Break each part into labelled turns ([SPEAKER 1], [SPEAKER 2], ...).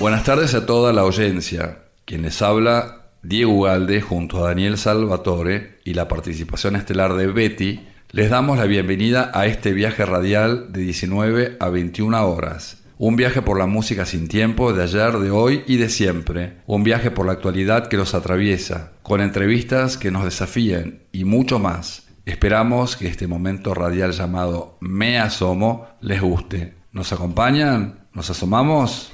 [SPEAKER 1] Buenas tardes a toda la audiencia. Quien les habla, Diego Ugalde, junto a Daniel Salvatore y la participación estelar de Betty, les damos la bienvenida a este viaje radial de 19 a 21 horas. Un viaje por la música sin tiempo de ayer, de hoy y de siempre. Un viaje por la actualidad que los atraviesa, con entrevistas que nos desafíen y mucho más. Esperamos que este momento radial llamado Me Asomo les guste. ¿Nos acompañan? ¿Nos asomamos?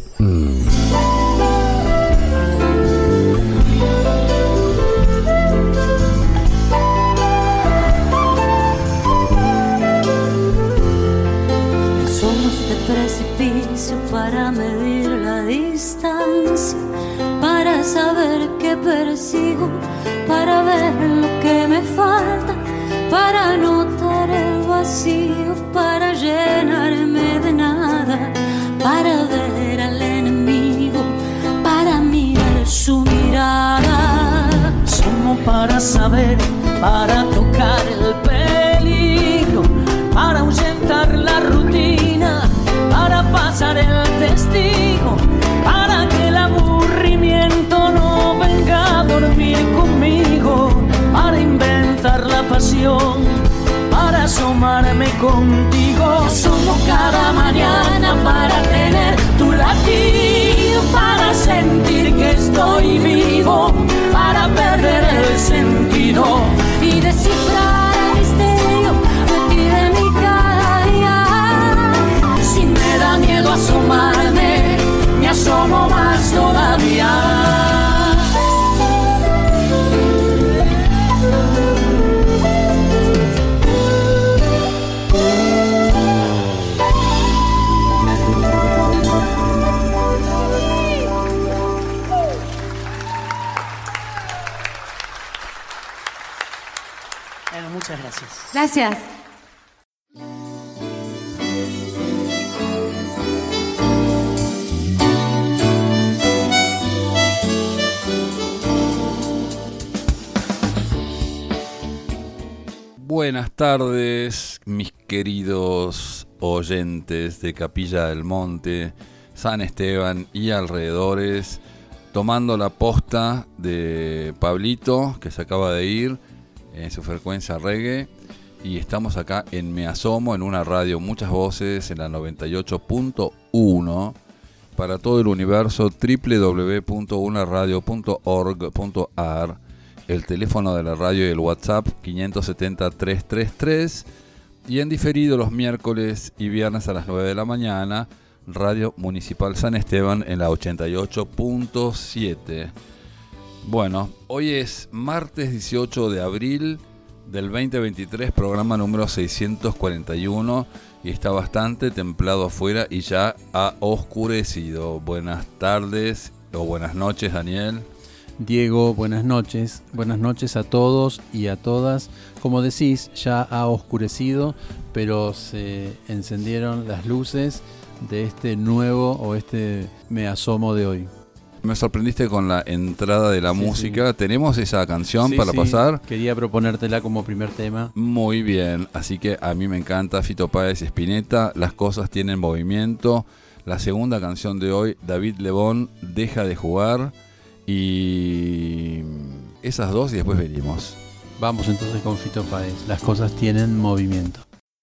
[SPEAKER 2] Somos de precipicio para medir la distancia, para saber qué persigo, para ver lo que me falta, para notar el vacío, para llenarme de nada, para ver al enemigo, para mirar su mirada.
[SPEAKER 3] Somos para saber, para tocar el peligro, para ahuyentar la rutina, para pasar el testigo, para que el aburrimiento no venga a dormir conmigo, para inventar la pasión, para asomarme contigo. Somos cada mañana para tener tu latido, para sentir que estoy vivo, para perder el sentido
[SPEAKER 2] Y descifrar el misterio de ti, de mi cada día.
[SPEAKER 3] Si me da miedo asomarme, me asomo más todavía. Bueno, muchas gracias.
[SPEAKER 2] Gracias.
[SPEAKER 1] Buenas tardes, mis queridos oyentes de Capilla del Monte, San Esteban y alrededores, tomando la posta de Pablito, que se acaba de ir en su frecuencia reggae, y estamos acá en Me Asomo, en una radio Muchas Voces, en la 98.1, para todo el universo, www.unaradio.org.ar. El teléfono de la radio y el WhatsApp 570-333, y en diferido los miércoles y viernes a las 9 de la mañana, Radio Municipal San Esteban en la 88.7. Bueno, hoy es martes 18 de abril del 2023, programa número 641, y está bastante templado afuera y ya ha oscurecido. Buenas tardes o buenas noches, Daniel.
[SPEAKER 4] Diego, buenas noches a todos y a todas. Como decís, ya ha oscurecido, pero se encendieron las luces de este nuevo o este Me Asomo de hoy.
[SPEAKER 1] Me sorprendiste con la entrada de la música.
[SPEAKER 4] Sí.
[SPEAKER 1] ¿Tenemos esa canción para pasar?
[SPEAKER 4] Quería proponértela como primer tema.
[SPEAKER 1] Muy bien, así que a mí me encanta Fito Páez y Spinetta, Las cosas tienen movimiento. La segunda canción de hoy, David Lebón, Deja de jugar. Y esas dos y después venimos.
[SPEAKER 4] Vamos entonces con Fito Páez. Las cosas tienen movimiento.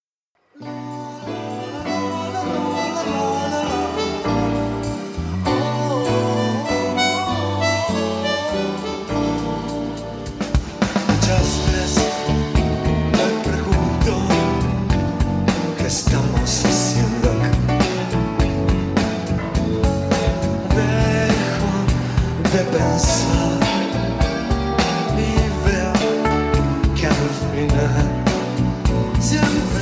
[SPEAKER 5] Muchas veces me pregunto qué estamos haciendo acá. Dejo de pensar y veo que al final siempre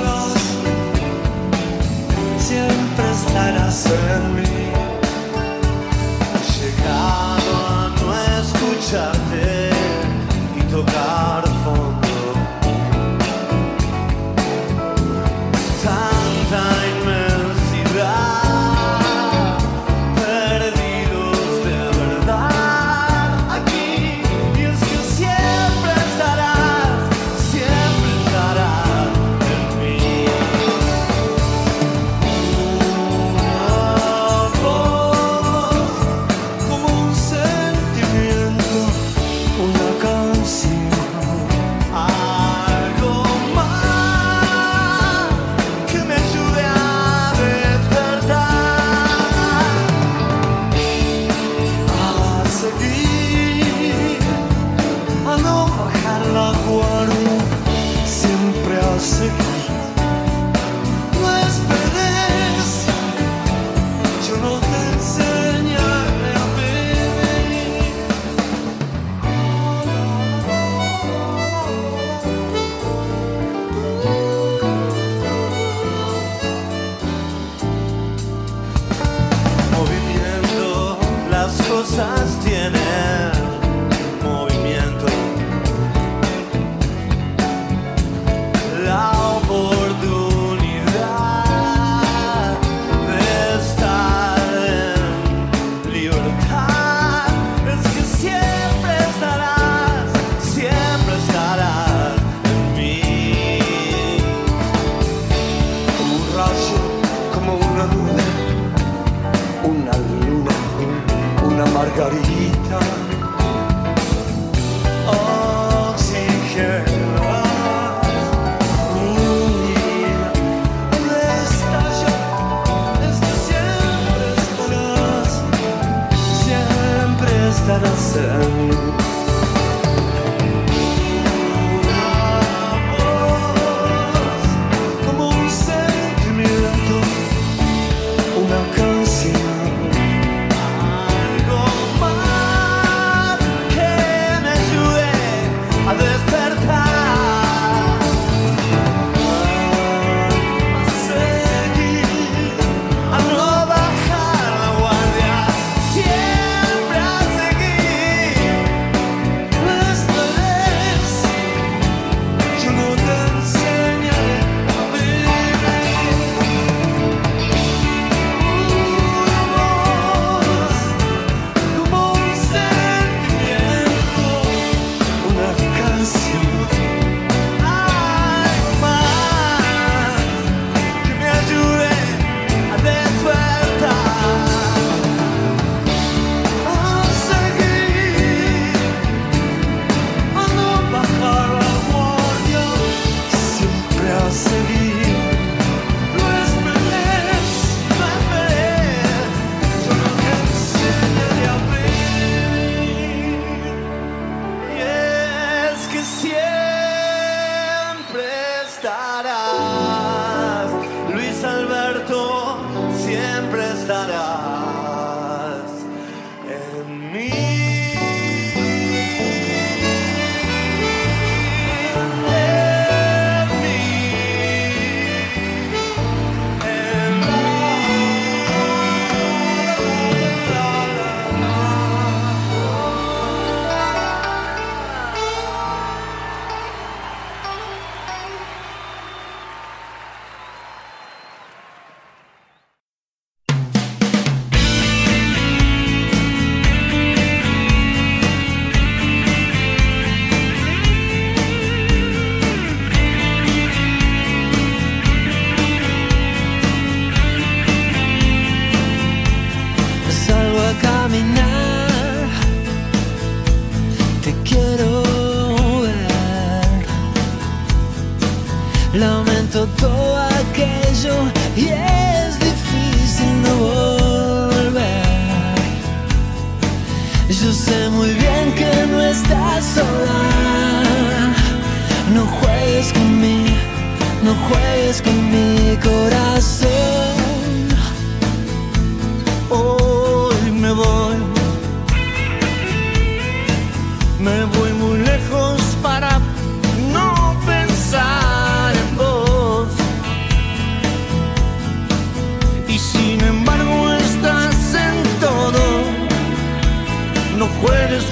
[SPEAKER 5] estarás en mí. He llegado a no escucharte y tocar fondo. Tanta inmensidad, perdidos de verdad aquí. Y es que siempre estarás en mí. cosas tienen movimiento. La oportunidad de estar en libertad es que siempre estarás en mí.
[SPEAKER 6] Como un rayo, como una nube, una luna, una margarita. Oxigenas mi vida. ¿Dónde estás ya? Es que siempre estarás en mí. Como un sentimiento, una canción,
[SPEAKER 5] Algo más que me ayude a despertar, a seguir, a no bajar la guardia, siempre a seguir. Esta vez yo no te enseñaré a vivir. Como un sentimiento,
[SPEAKER 6] una canción.
[SPEAKER 5] algo más que me ayude a despertar, a seguir, a no bajar la guardia,
[SPEAKER 6] Siempre a seguir.
[SPEAKER 5] no esperes, yo no te enseñaré a vivir. Y es que siempre estarás, Luis Alberto, siempre estarás en mí. En mí. En
[SPEAKER 3] Salgo a caminar, te quiero ver. Lamento todo aquello y es difícil no volver. Yo sé muy bien que no estás sola. No juegues con mi corazón.
[SPEAKER 5] Hoy me voy muy lejos para no pensar en vos. Y sin embargo estás en todo. No juegues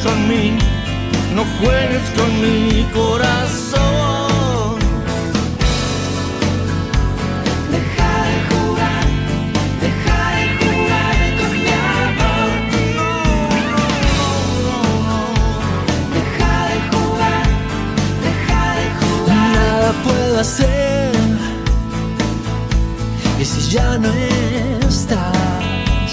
[SPEAKER 5] con mi corazón.
[SPEAKER 3] Deja de jugar con mi amor. Deja de jugar. Nada puedo hacer. Y si ya no estás,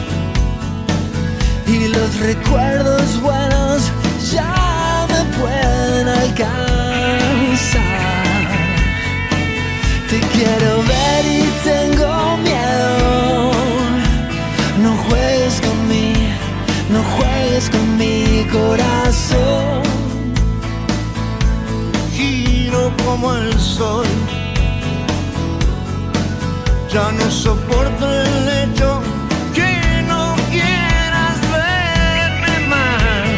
[SPEAKER 3] y los recuerdos buenos ya me pueden alcanzar. Te quiero ver y tengo miedo. No juegues con mi corazón.
[SPEAKER 5] Giro como el sol. Ya no soporto el hecho que no quieras verme más.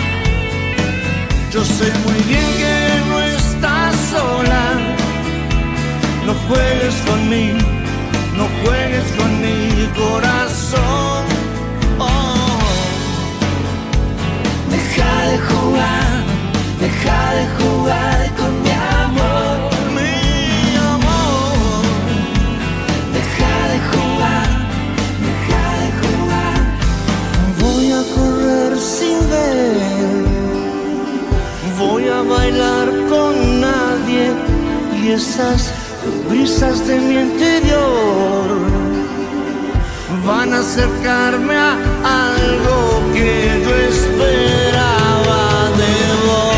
[SPEAKER 5] Yo sé muy bien que no estás sola. No juegues con mi corazón. Oh. bailar con nadie y esas brisas de mi interior van a acercarme a algo que yo esperaba de vos.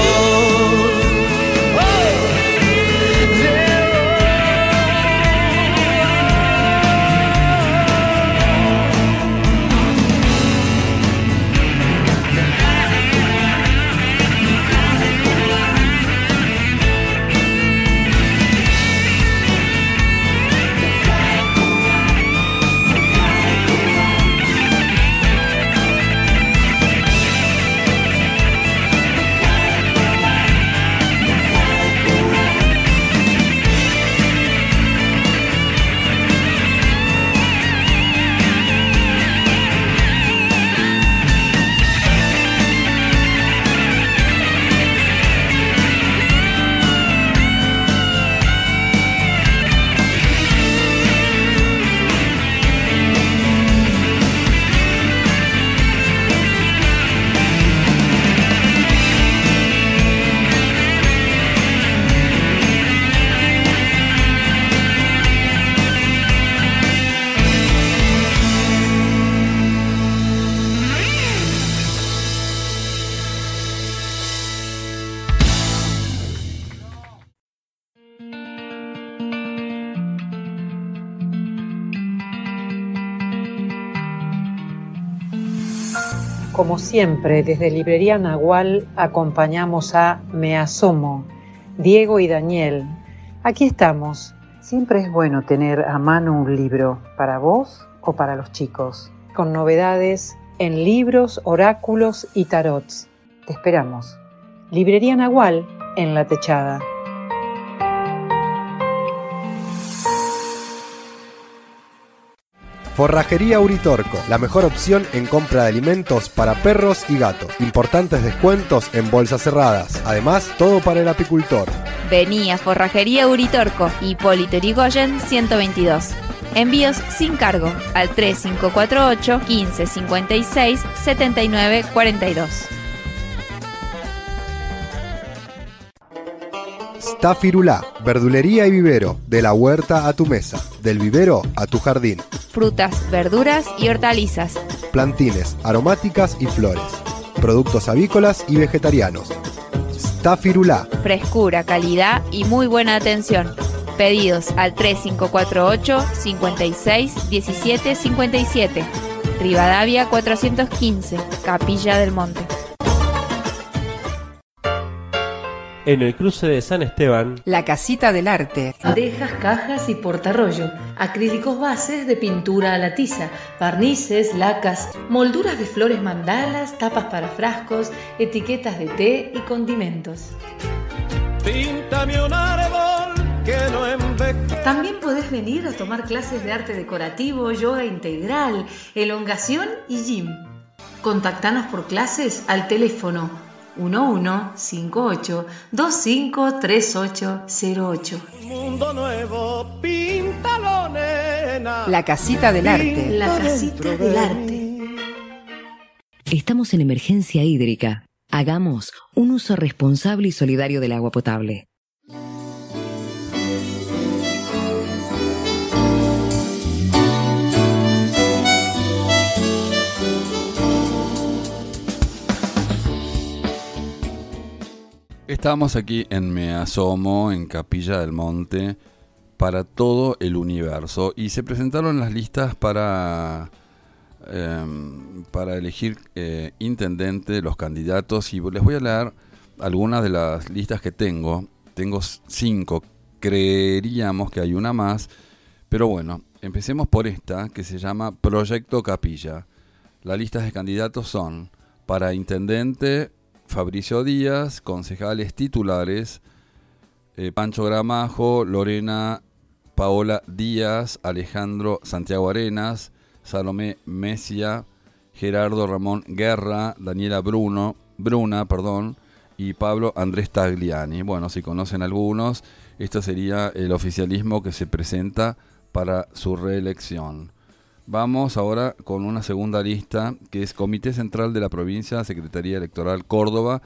[SPEAKER 7] Como siempre, desde Librería Nahual acompañamos a Me Asomo, Diego y Daniel. Aquí estamos. Siempre es bueno tener a mano un libro, para vos o para los chicos, con novedades en libros, oráculos y tarots. Te esperamos. Librería Nahual en La Techada.
[SPEAKER 8] Forrajería Uritorco, la mejor opción en compra de alimentos para perros y gatos. Importantes descuentos en bolsas cerradas. Además, todo para el apicultor.
[SPEAKER 9] Vení a Forrajería Uritorco, Hipólito Yrigoyen 122. Envíos sin cargo al 3548 1556 7942.
[SPEAKER 8] Stafirulá, verdulería y vivero, de la huerta a tu mesa, del vivero a tu jardín.
[SPEAKER 9] Frutas, verduras y hortalizas.
[SPEAKER 8] Plantines, aromáticas y flores. Productos avícolas y vegetarianos. Stafirulá.
[SPEAKER 9] Frescura, calidad y muy buena atención. Pedidos al 3548 56 17 57. Rivadavia 415, Capilla del Monte.
[SPEAKER 10] En el cruce de San Esteban,
[SPEAKER 11] La Casita del Arte.
[SPEAKER 12] Bandejas, cajas y portarrollo, acrílicos bases de pintura a la tiza, barnices, lacas, molduras de flores mandalas, tapas para frascos, etiquetas de té y condimentos.
[SPEAKER 5] Píntame un árbol que no envejece.
[SPEAKER 12] También podés venir a tomar clases de arte decorativo, yoga integral, elongación y gym. Contactanos por clases al teléfono 1158-253808.
[SPEAKER 5] Mundo nuevo, píntalo, nena.
[SPEAKER 11] La Casita del Arte.
[SPEAKER 12] La Casita del Arte.
[SPEAKER 13] Estamos en emergencia hídrica. Hagamos un uso responsable y solidario del agua potable.
[SPEAKER 1] Estamos aquí en Me Asomo, en Capilla del Monte, para todo el universo. Y se presentaron las listas para elegir intendente, los candidatos. Y les voy a leer algunas de las listas que tengo. Tengo 5, creeríamos que hay una más. Pero bueno, empecemos por esta, que se llama Proyecto Capilla. Las listas de candidatos son para intendente Fabricio Díaz, concejales titulares, Pancho Gramajo, Lorena Paola Díaz, Alejandro Santiago Arenas, Salomé Mesia, Gerardo Ramón Guerra, Daniela Bruna, y Pablo Andrés Tagliani. Bueno, si conocen algunos, esto sería el oficialismo que se presenta para su reelección. Vamos ahora con una segunda lista, que es Comité Central de la Provincia, Secretaría Electoral Córdoba,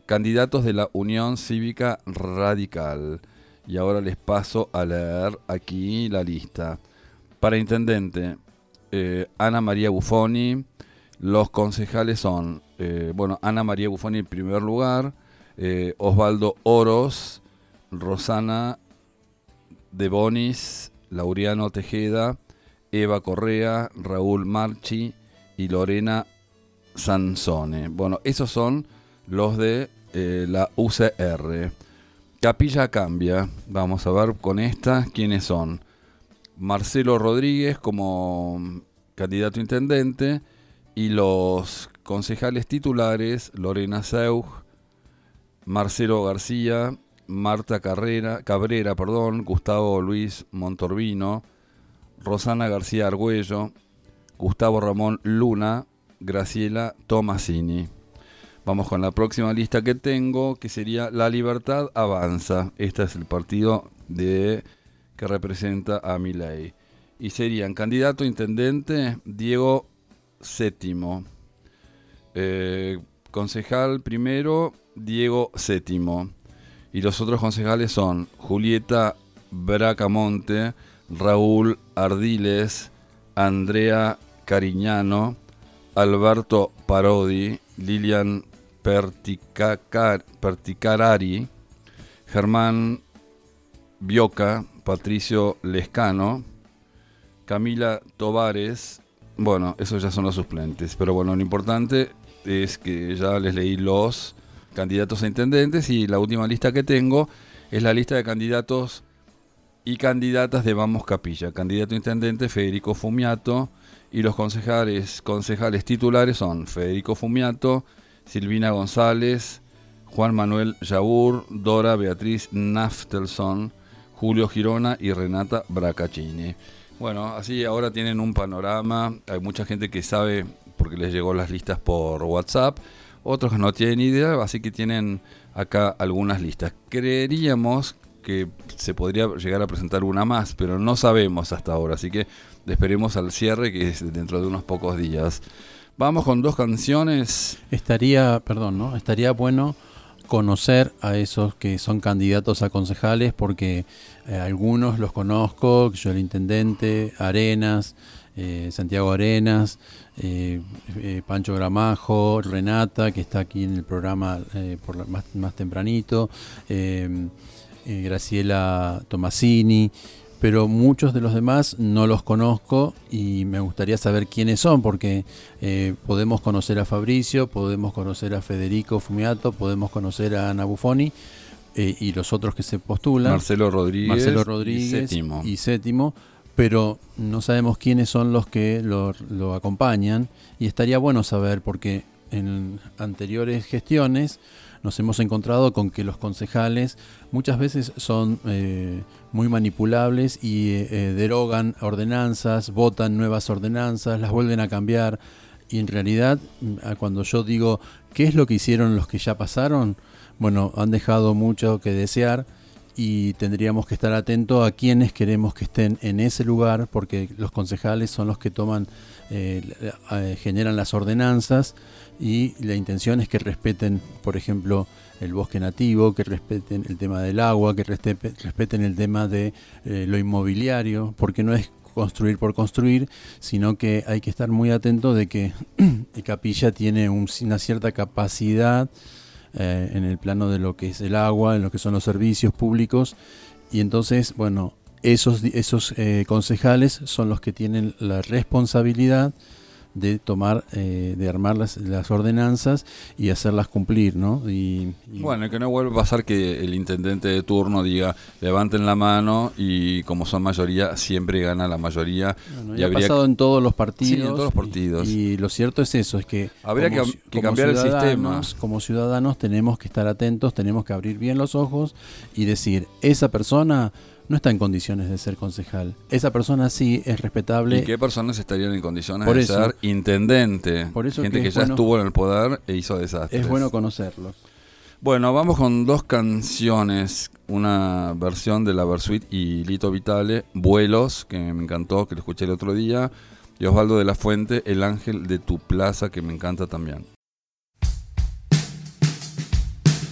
[SPEAKER 1] candidatos de la Unión Cívica Radical. Y ahora les paso a leer aquí la lista. Para intendente, Ana María Buffoni. Los concejales son, Ana María Buffoni en primer lugar, Osvaldo Oros, Rosana De Bonis, Laureano Tejeda, Eva Correa, Raúl Marchi y Lorena Sansone. Bueno, esos son los de la UCR. Capilla cambia. Vamos a ver con esta quiénes son. Marcelo Rodríguez como candidato a intendente y los concejales titulares Lorena Seug, Marcelo García, Marta Cabrera, Gustavo Luis Montorbino, Rosana García Argüello, Gustavo Ramón Luna, Graciela Tomasini. Vamos con la próxima lista que tengo, que sería La Libertad Avanza. Este es el partido que representa a Milei. Y serían candidato a intendente Diego Sétimo. Concejal primero Diego Sétimo. Y los otros concejales son Julieta Bracamonte, Raúl Ardiles, Andrea Cariñano, Alberto Parodi, Lilian Perticarari, Germán Bioca, Patricio Lescano, Camila Tovares. Bueno, esos ya son los suplentes. Pero bueno, lo importante es que ya les leí los candidatos a intendentes y la última lista que tengo es la lista de candidatos y candidatas de Vamos Capilla. Candidato a intendente Federico Fumiato y los concejales titulares son Federico Fumiato, Silvina González, Juan Manuel Yaur, Dora Beatriz Naftelson, Julio Girona y Renata Bracaccini. Bueno, así ahora tienen un panorama. Hay mucha gente que sabe porque les llegó las listas por WhatsApp, otros que no tienen idea, así que tienen acá algunas listas. Creeríamos que se podría llegar a presentar una más, pero no sabemos hasta ahora, así que esperemos al cierre, que es dentro de unos pocos días. Vamos con dos canciones.
[SPEAKER 4] Estaría bueno conocer a esos que son candidatos a concejales, porque algunos los conozco, yo el intendente, Arenas, Santiago Arenas, Pancho Gramajo, Renata, que está aquí en el programa más tempranito, Graciela Tomasini, pero muchos de los demás no los conozco y me gustaría saber quiénes son, porque podemos conocer a Fabricio, podemos conocer a Federico Fumiato, podemos conocer a Ana Buffoni y los otros que se postulan,
[SPEAKER 1] Marcelo Rodríguez
[SPEAKER 4] y Sétimo, pero no sabemos quiénes son los que lo acompañan, y estaría bueno saber, porque en anteriores gestiones nos hemos encontrado con que los concejales muchas veces son muy manipulables y derogan ordenanzas, votan nuevas ordenanzas, las vuelven a cambiar, y en realidad cuando yo digo ¿qué es lo que hicieron los que ya pasaron? Bueno, han dejado mucho que desear, y tendríamos que estar atentos a quienes queremos que estén en ese lugar, porque los concejales son los que generan las ordenanzas, y la intención es que respeten, por ejemplo, el bosque nativo, que respeten el tema del agua, que respeten el tema de lo inmobiliario, porque no es construir por construir, sino que hay que estar muy atento de que Capilla tiene una cierta capacidad en el plano de lo que es el agua, en lo que son los servicios públicos, y entonces, bueno, esos concejales son los que tienen la responsabilidad de armar las ordenanzas y hacerlas cumplir, ¿no? Y
[SPEAKER 1] bueno, que no vuelva a pasar que el intendente de turno diga levanten la mano, y como son mayoría siempre gana la mayoría.
[SPEAKER 4] Bueno, y ha pasado en todos los partidos.
[SPEAKER 1] Sí, en todos los partidos.
[SPEAKER 4] Y lo cierto es eso, es que
[SPEAKER 1] habría que cambiar el sistema.
[SPEAKER 4] Como ciudadanos tenemos que estar atentos, tenemos que abrir bien los ojos y decir, esa persona no está en condiciones de ser concejal. Esa persona sí es respetable.
[SPEAKER 1] ¿Y qué personas estarían en condiciones de ser intendente?
[SPEAKER 4] Por eso
[SPEAKER 1] gente que ya estuvo en el poder e hizo desastres.
[SPEAKER 4] Es bueno conocerlos.
[SPEAKER 1] Bueno, vamos con dos canciones. Una versión de la Versuit y Lito Vitale, Vuelos, que me encantó, que lo escuché el otro día. Y Osvaldo de la Fuente, El Ángel de tu Plaza, que me encanta también.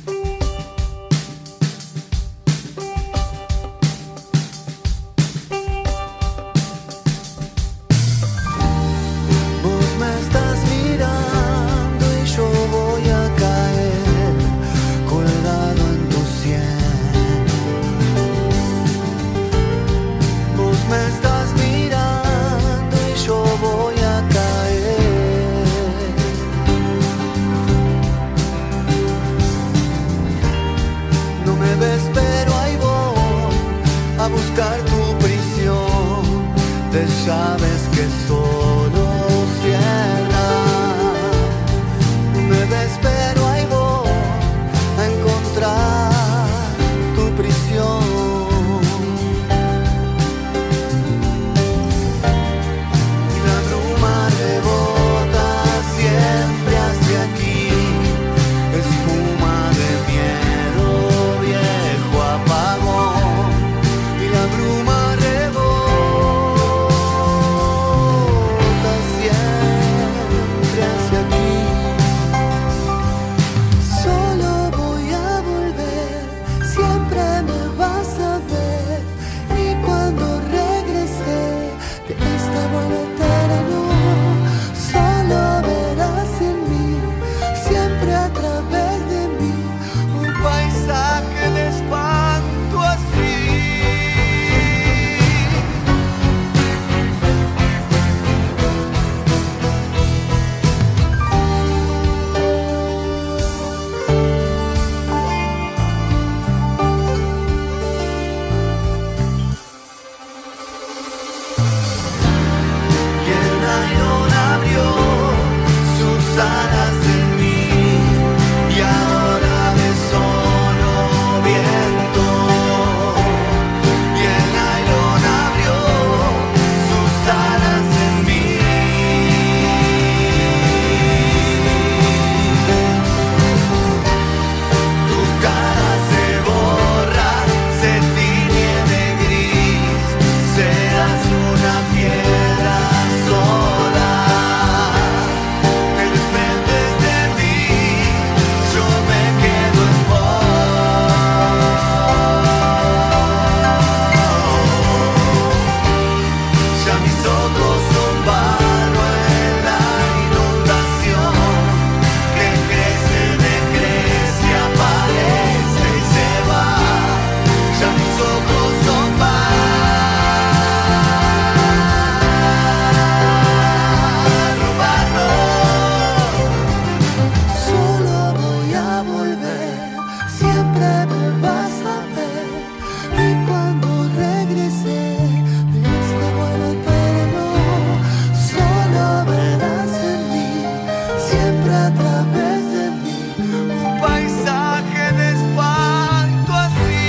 [SPEAKER 6] siempre a través de mí, un paisaje de espanto así.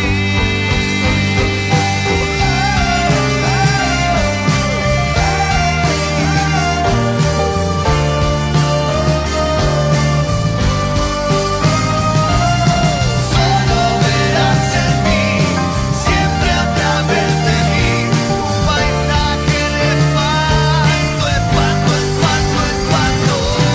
[SPEAKER 6] Solo verás en mí, siempre a través de mí, un paisaje de espanto, espanto, espanto, espanto.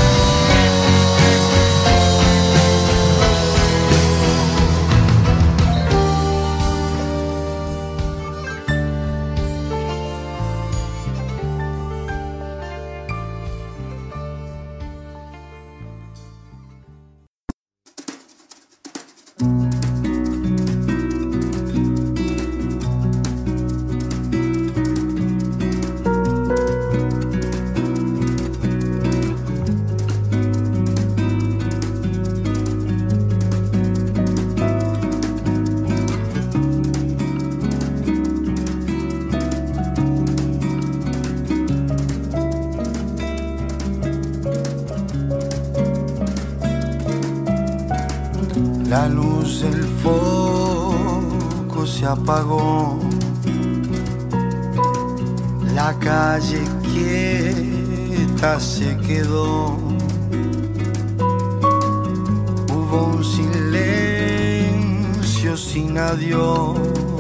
[SPEAKER 6] La luz del foco se apagó, la calle quieta se quedó, hubo un silencio sin adiós,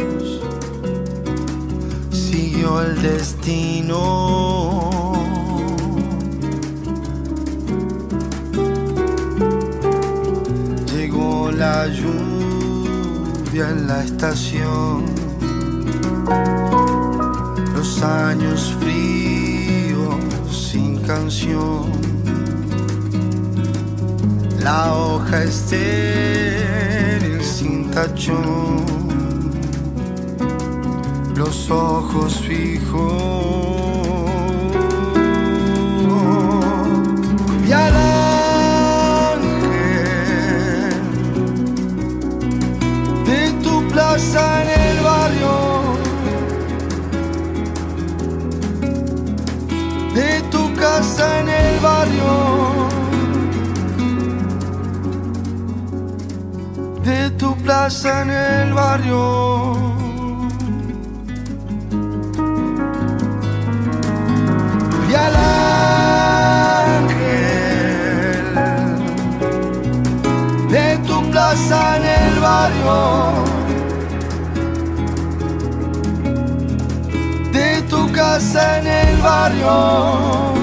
[SPEAKER 6] siguió el destino. Llegó la lluvia en la estación, los años fríos sin canción, la hoja estéril sin tachón, los ojos fijos y al plaza en el barrio, de tu casa en el barrio, de tu plaza en el barrio. Y al ángel de tu plaza en el barrio, de tu casa en el barrio,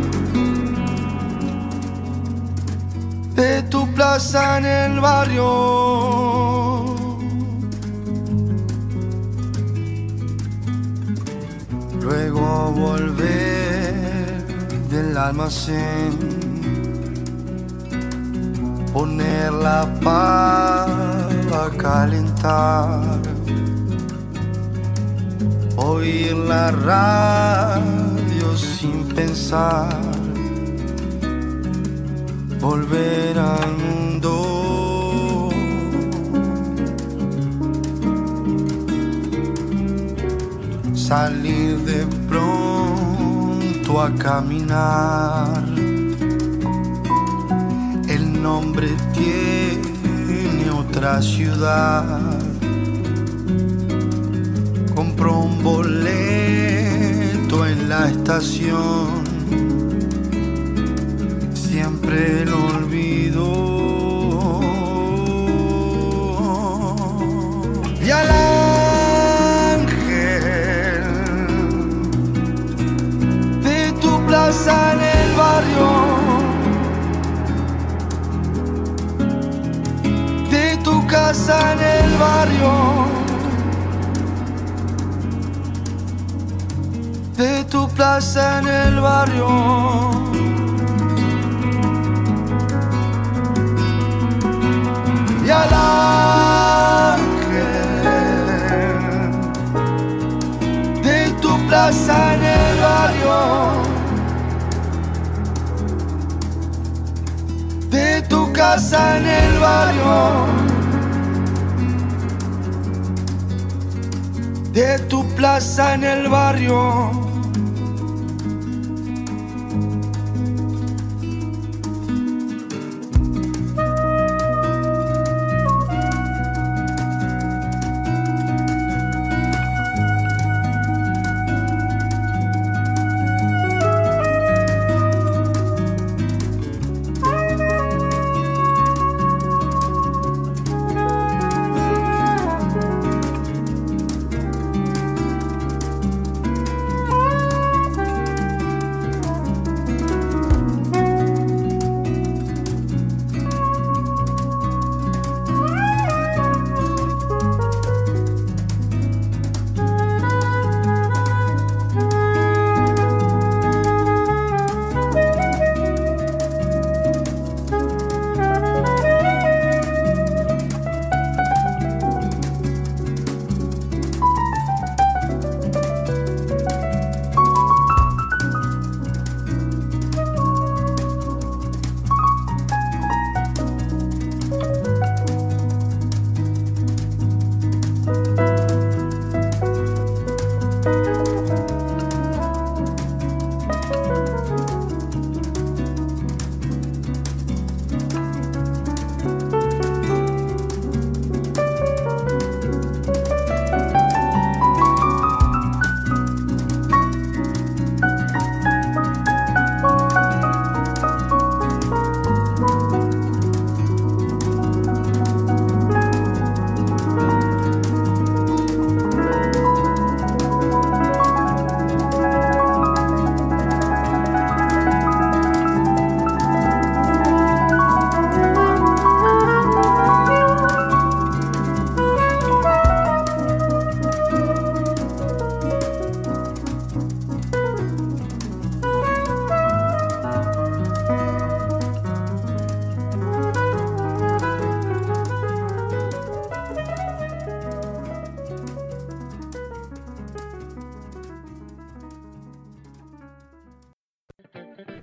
[SPEAKER 6] de tu plaza en el barrio. Luego volver del almacén, poner la pava a calentar, oír la radio sin pensar, volver al mundo, salir de pronto a caminar. El nombre tiene otra ciudad. Compró un boleto en la estación, siempre lo olvido. Y al ángel de tu plaza en el barrio, de tu casa en el barrio, de tu plaza en el barrio. Y al ángel de tu plaza en el barrio, de tu casa en el barrio, de tu plaza en el barrio.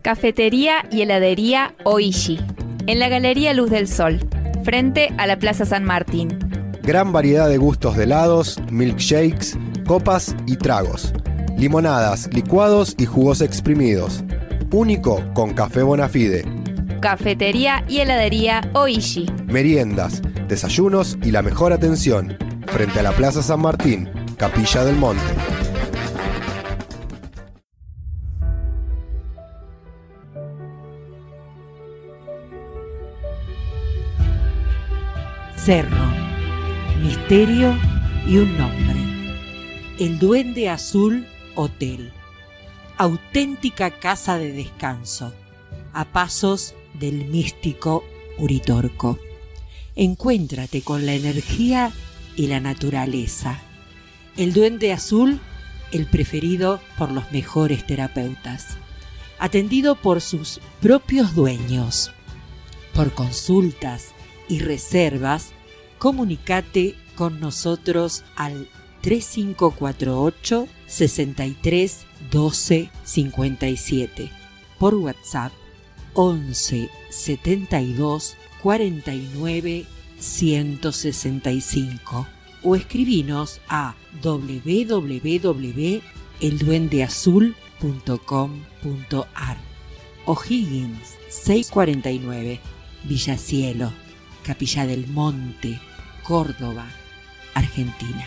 [SPEAKER 9] Cafetería y heladería Oishi, en la Galería Luz del Sol, frente a la Plaza San Martín.
[SPEAKER 8] Gran variedad de gustos de helados, milkshakes, copas y tragos. Limonadas, licuados y jugos exprimidos. Único con café Bonafide.
[SPEAKER 9] Cafetería y heladería Oishi.
[SPEAKER 8] Meriendas, desayunos y la mejor atención. Frente a la Plaza San Martín, Capilla del Monte.
[SPEAKER 14] Cerro, misterio y un nombre. El Duende Azul Hotel. Auténtica casa de descanso, a pasos del místico Uritorco. Encuéntrate con la energía y la naturaleza. El Duende Azul, el preferido por los mejores terapeutas. Atendido por sus propios dueños. Por consultas y reservas, comunicate con nosotros al 3548 63 12 57, por WhatsApp 11 72 49 165 o escribinos a www.elduendeazul.com.ar. O'Higgins 649, Villa Cielo, Capilla del Monte, Córdoba, Argentina.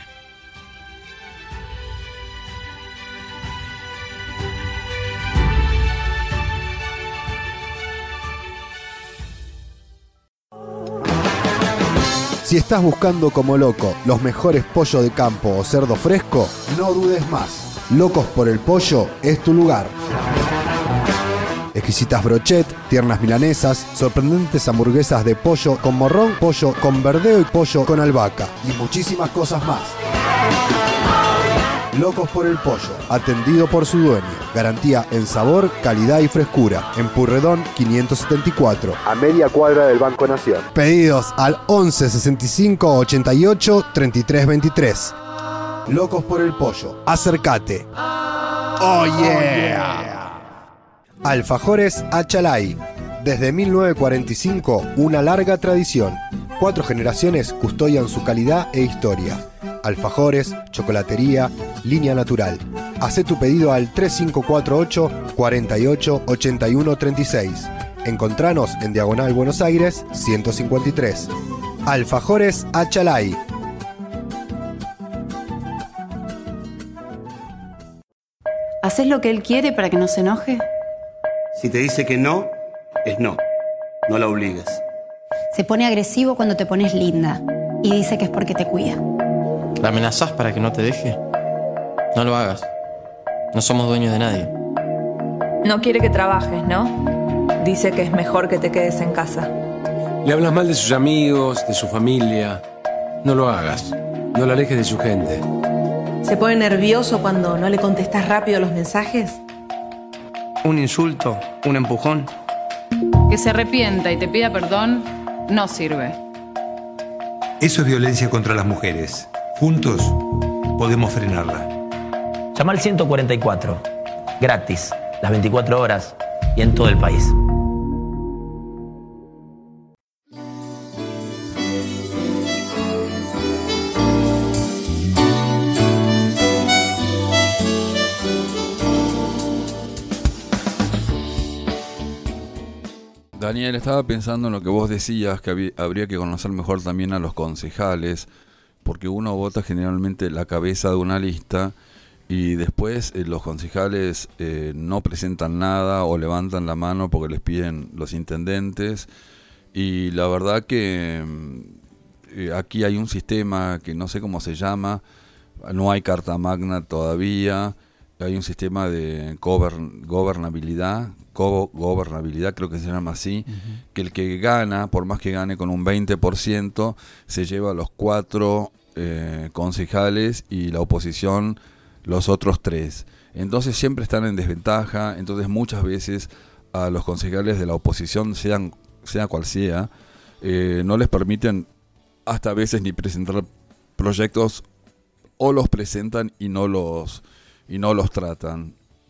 [SPEAKER 8] Si estás buscando como loco los mejores pollos de campo o cerdo fresco, no dudes más. Locos por el Pollo es tu lugar. Exquisitas brochet, tiernas milanesas, sorprendentes hamburguesas de pollo con morrón, pollo con verdeo y pollo con albahaca y muchísimas cosas más. Locos por el Pollo, atendido por su dueño. Garantía en sabor, calidad y frescura. En Purredón 574, a media cuadra del Banco Nación. Pedidos al 11 65 88 33 23. Locos por el Pollo, acércate. Oh yeah. Alfajores Achalay. Desde 1945, una larga tradición. 4 generaciones custodian su calidad e historia. Alfajores, chocolatería, línea natural. Hacé tu pedido al 3548 48 81 36. Encontranos en Diagonal Buenos Aires 153. Alfajores Achalay.
[SPEAKER 15] ¿Haces lo que él quiere para que no se enoje?
[SPEAKER 16] Si te dice que no, es no. No la obligues.
[SPEAKER 15] Se pone agresivo cuando te pones linda y dice que es porque te cuida.
[SPEAKER 17] ¿La amenazás para que no te deje? No lo hagas. No somos dueños de nadie.
[SPEAKER 18] No quiere que trabajes, ¿no? Dice que es mejor que te quedes en casa.
[SPEAKER 19] Le hablas mal de sus amigos, de su familia. No lo hagas. No la alejes de su gente.
[SPEAKER 20] ¿Se pone nervioso cuando no le contestas rápido los mensajes?
[SPEAKER 16] Un insulto, un empujón.
[SPEAKER 21] Que se arrepienta y te pida perdón no sirve.
[SPEAKER 22] Eso es violencia contra las mujeres. Juntos podemos frenarla.
[SPEAKER 23] Llama al 144, gratis, las 24 horas y en todo el país.
[SPEAKER 1] Daniel, estaba pensando en lo que vos decías, que habría que conocer mejor también a los concejales, porque uno vota generalmente la cabeza de una lista y después los concejales no presentan nada o levantan la mano porque les piden los intendentes, y la verdad que aquí hay un sistema que no sé cómo se llama, no hay carta magna todavía, hay un sistema de gobernabilidad, creo que se llama así, que el que gana, por más que gane con un 20%, se lleva los 4 concejales y la oposición los otros 3. Entonces siempre están en desventaja, entonces muchas veces a los concejales de la oposición, sea cual sea, no les permiten hasta a veces ni presentar proyectos, o los presentan y no los tratan.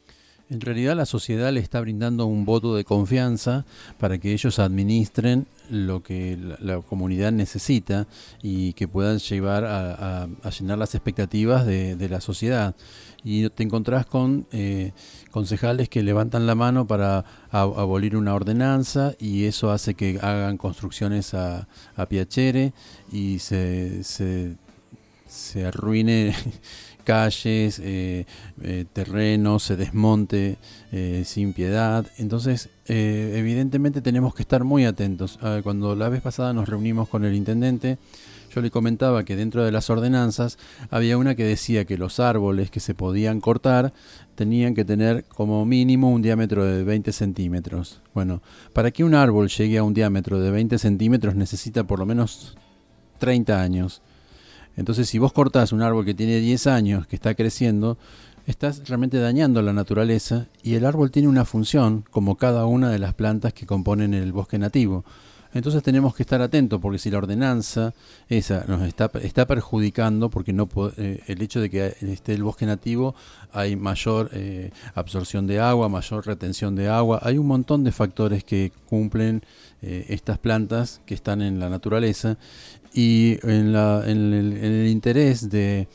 [SPEAKER 4] En realidad la sociedad le está brindando un voto de confianza para que ellos administren lo que la comunidad necesita y que puedan llevar a llenar las expectativas de la sociedad. Y te encontrás con concejales que levantan la mano para abolir una ordenanza, y eso hace que hagan construcciones a piacere y se arruine calles, terrenos, se desmonte sin piedad. Entonces, evidentemente tenemos que estar muy atentos. Cuando la vez pasada nos reunimos con el intendente, yo le comentaba que dentro de las ordenanzas había una que decía que los árboles que se podían cortar tenían que tener como mínimo un diámetro de 20 centímetros. Bueno, para que un árbol llegue a un diámetro de 20 centímetros necesita por lo menos 30 años. Entonces, si vos cortás un árbol que tiene 10 años, que está creciendo, estás realmente dañando la naturaleza, y el árbol tiene una función como cada una de las plantas que componen el bosque nativo. Entonces tenemos que estar atentos, porque si la ordenanza esa nos está perjudicando, porque no el hecho de que esté el bosque nativo, hay mayor absorción de agua, mayor retención de agua, hay un montón de factores que cumplen estas plantas que están en la naturaleza, y en el interés de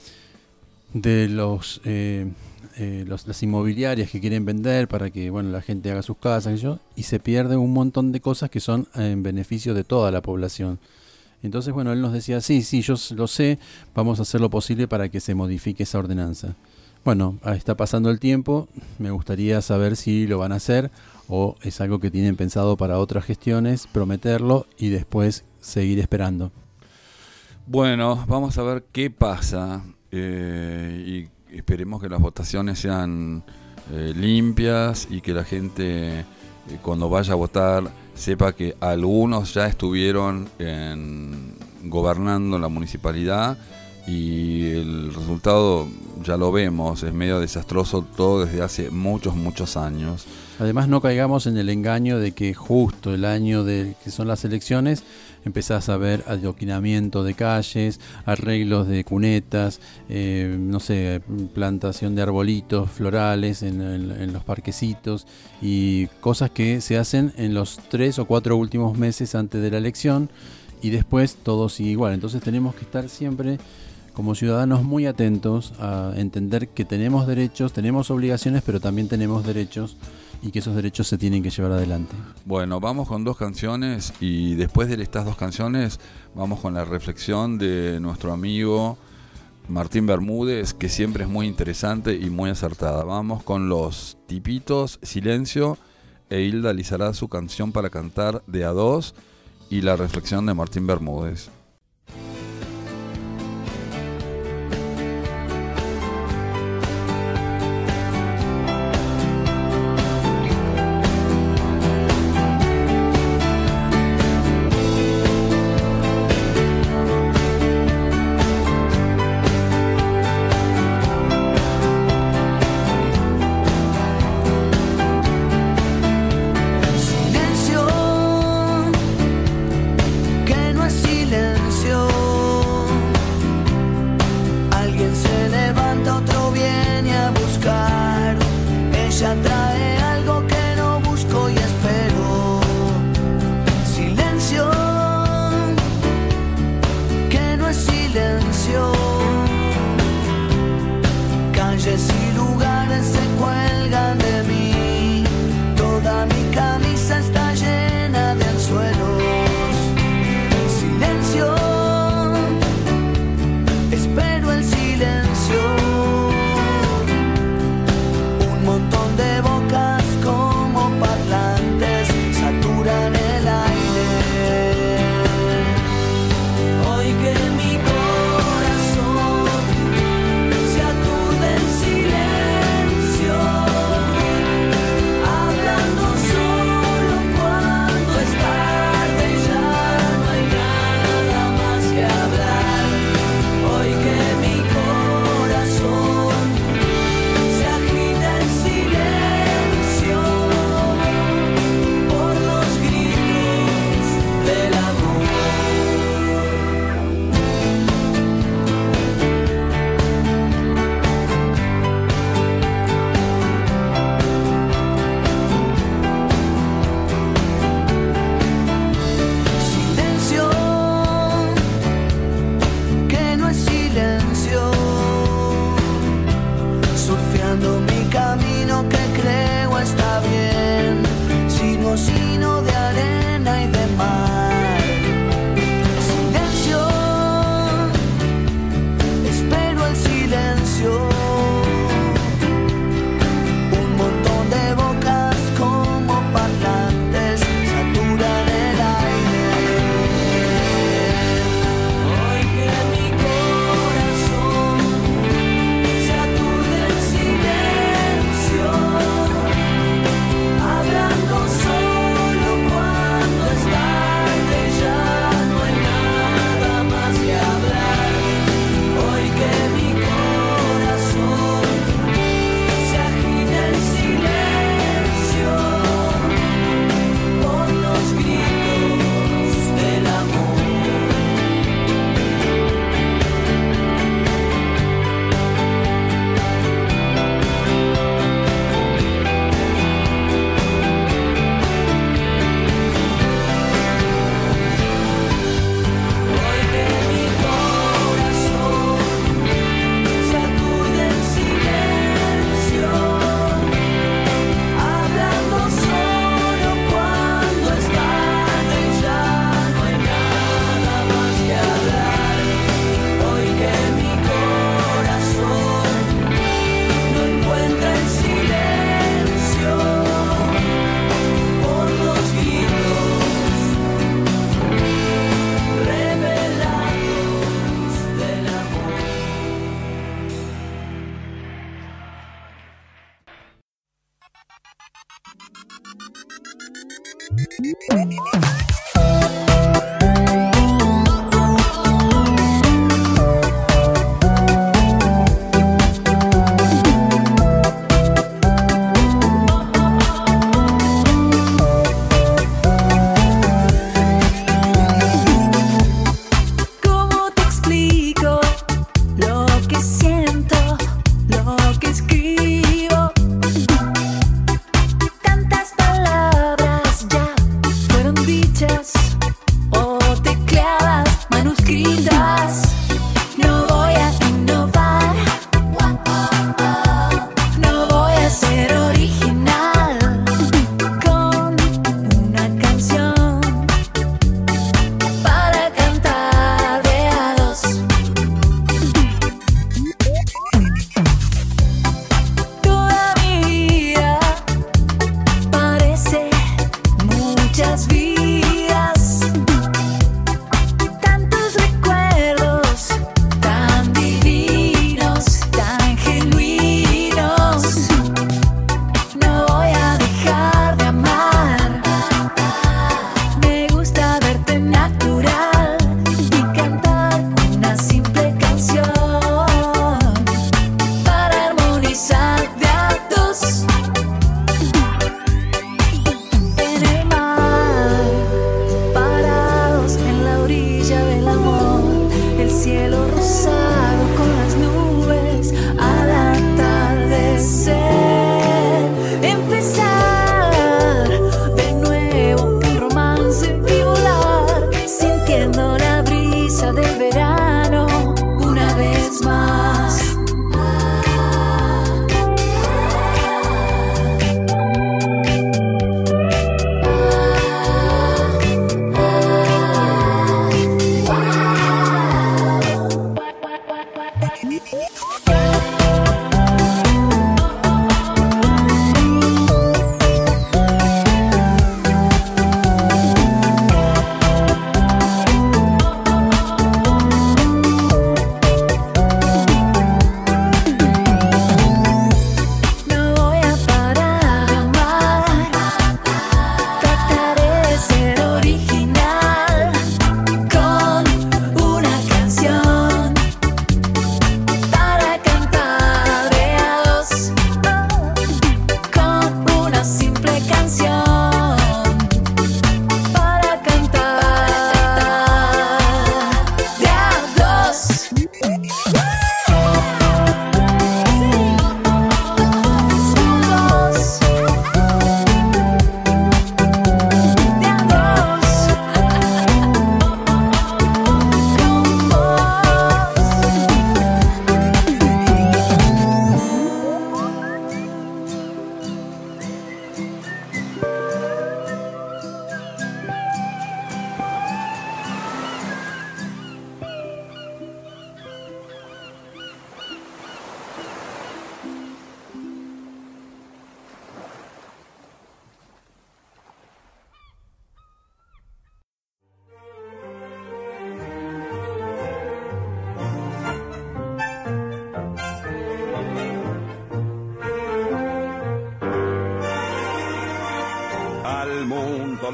[SPEAKER 4] las inmobiliarias que quieren vender para que la gente haga sus casas y se pierde un montón de cosas que son en beneficio de toda la población. Entonces, él nos decía, sí, yo lo sé, vamos a hacer lo posible para que se modifique esa ordenanza. Bueno, está pasando el tiempo, me gustaría saber si lo van a hacer o es algo que tienen pensado para otras gestiones, prometerlo y después seguir esperando.
[SPEAKER 1] Bueno, vamos a ver qué pasa y esperemos que las votaciones sean limpias y que la gente cuando vaya a votar sepa que algunos ya estuvieron gobernando la municipalidad y el resultado ya lo vemos, es medio desastroso todo desde hace muchos años.
[SPEAKER 4] Además, no caigamos en el engaño de que justo el año que son las elecciones empezás a ver adoquinamiento de calles, arreglos de cunetas, plantación de arbolitos florales en los parquecitos y cosas que se hacen en los 3 o 4 últimos meses antes de la elección, y después todo sigue igual. Entonces tenemos que estar siempre como ciudadanos muy atentos a entender que tenemos derechos, tenemos obligaciones, pero también tenemos derechos, y que esos derechos se tienen que llevar adelante.
[SPEAKER 1] Bueno, vamos con 2 canciones y después de estas 2 canciones vamos con la reflexión de nuestro amigo Martín Bermúdez, que siempre es muy interesante y muy acertada. Vamos con Los Tipitos, Silencio, e Hilda Lizarazu, Canción para cantar, de A2, y la reflexión de Martín Bermúdez.
[SPEAKER 6] Que no es silencio.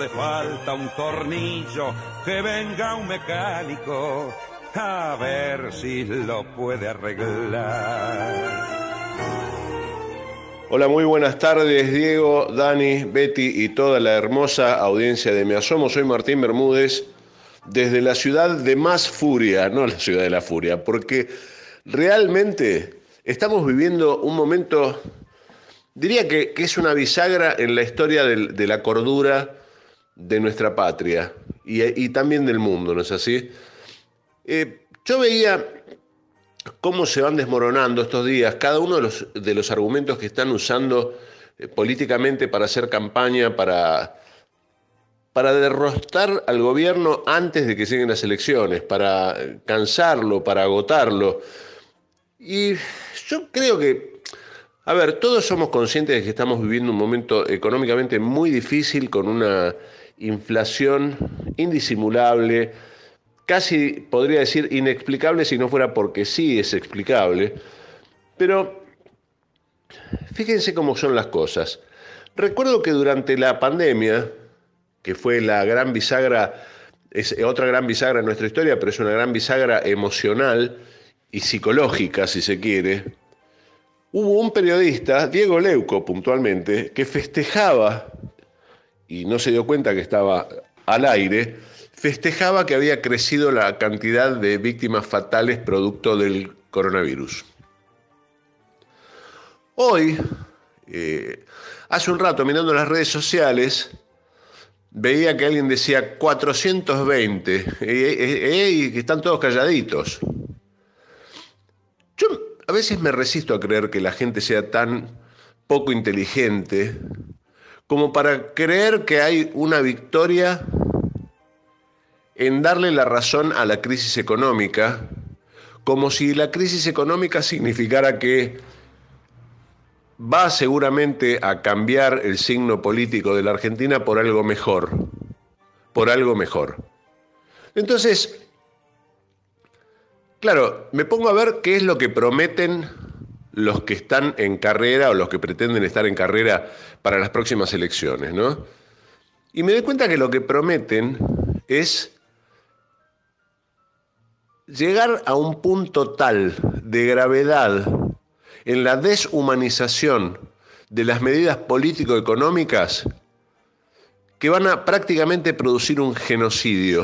[SPEAKER 2] le falta un tornillo, que venga un mecánico a ver si lo puede arreglar.
[SPEAKER 3] Hola, muy buenas tardes, Diego, Dani, Betty y toda la hermosa audiencia de Me Asomo. Soy Martín Bermúdez, desde la ciudad de más furia, no la ciudad de la furia, porque realmente estamos viviendo un momento, diría que es una bisagra en la historia de la cordura de nuestra patria y también del mundo, ¿no es así? Yo veía cómo se van desmoronando estos días cada uno de los argumentos que están usando políticamente para hacer campaña, para derrotar al gobierno antes de que lleguen las elecciones, para cansarlo, para agotarlo. Y yo creo que, a ver, todos somos conscientes de que estamos viviendo un momento económicamente muy difícil, con una inflación indisimulable, casi podría decir inexplicable si no fuera porque sí es explicable. Pero fíjense cómo son las cosas. Recuerdo que durante la pandemia, que fue la gran bisagra, es otra gran bisagra en nuestra historia, pero es una gran bisagra emocional y psicológica, si se quiere, hubo un periodista, Diego Leuco puntualmente, que festejaba, y no se dio cuenta que estaba al aire, festejaba que había crecido la cantidad de víctimas fatales producto del coronavirus. Hoy, hace un rato mirando las redes sociales, veía que alguien decía 420, y que están todos calladitos. Yo a veces me resisto a creer que la gente sea tan poco inteligente como para creer que hay una victoria en darle la razón a la crisis económica, como si la crisis económica significara que va seguramente a cambiar el signo político de la Argentina por algo mejor, Entonces, claro, me pongo a ver qué es lo que prometen los que están en carrera o los que pretenden estar en carrera para las próximas elecciones, ¿no? Y me doy cuenta que lo que prometen es llegar a un punto tal de gravedad en la deshumanización de las medidas político-económicas que van a prácticamente producir un genocidio.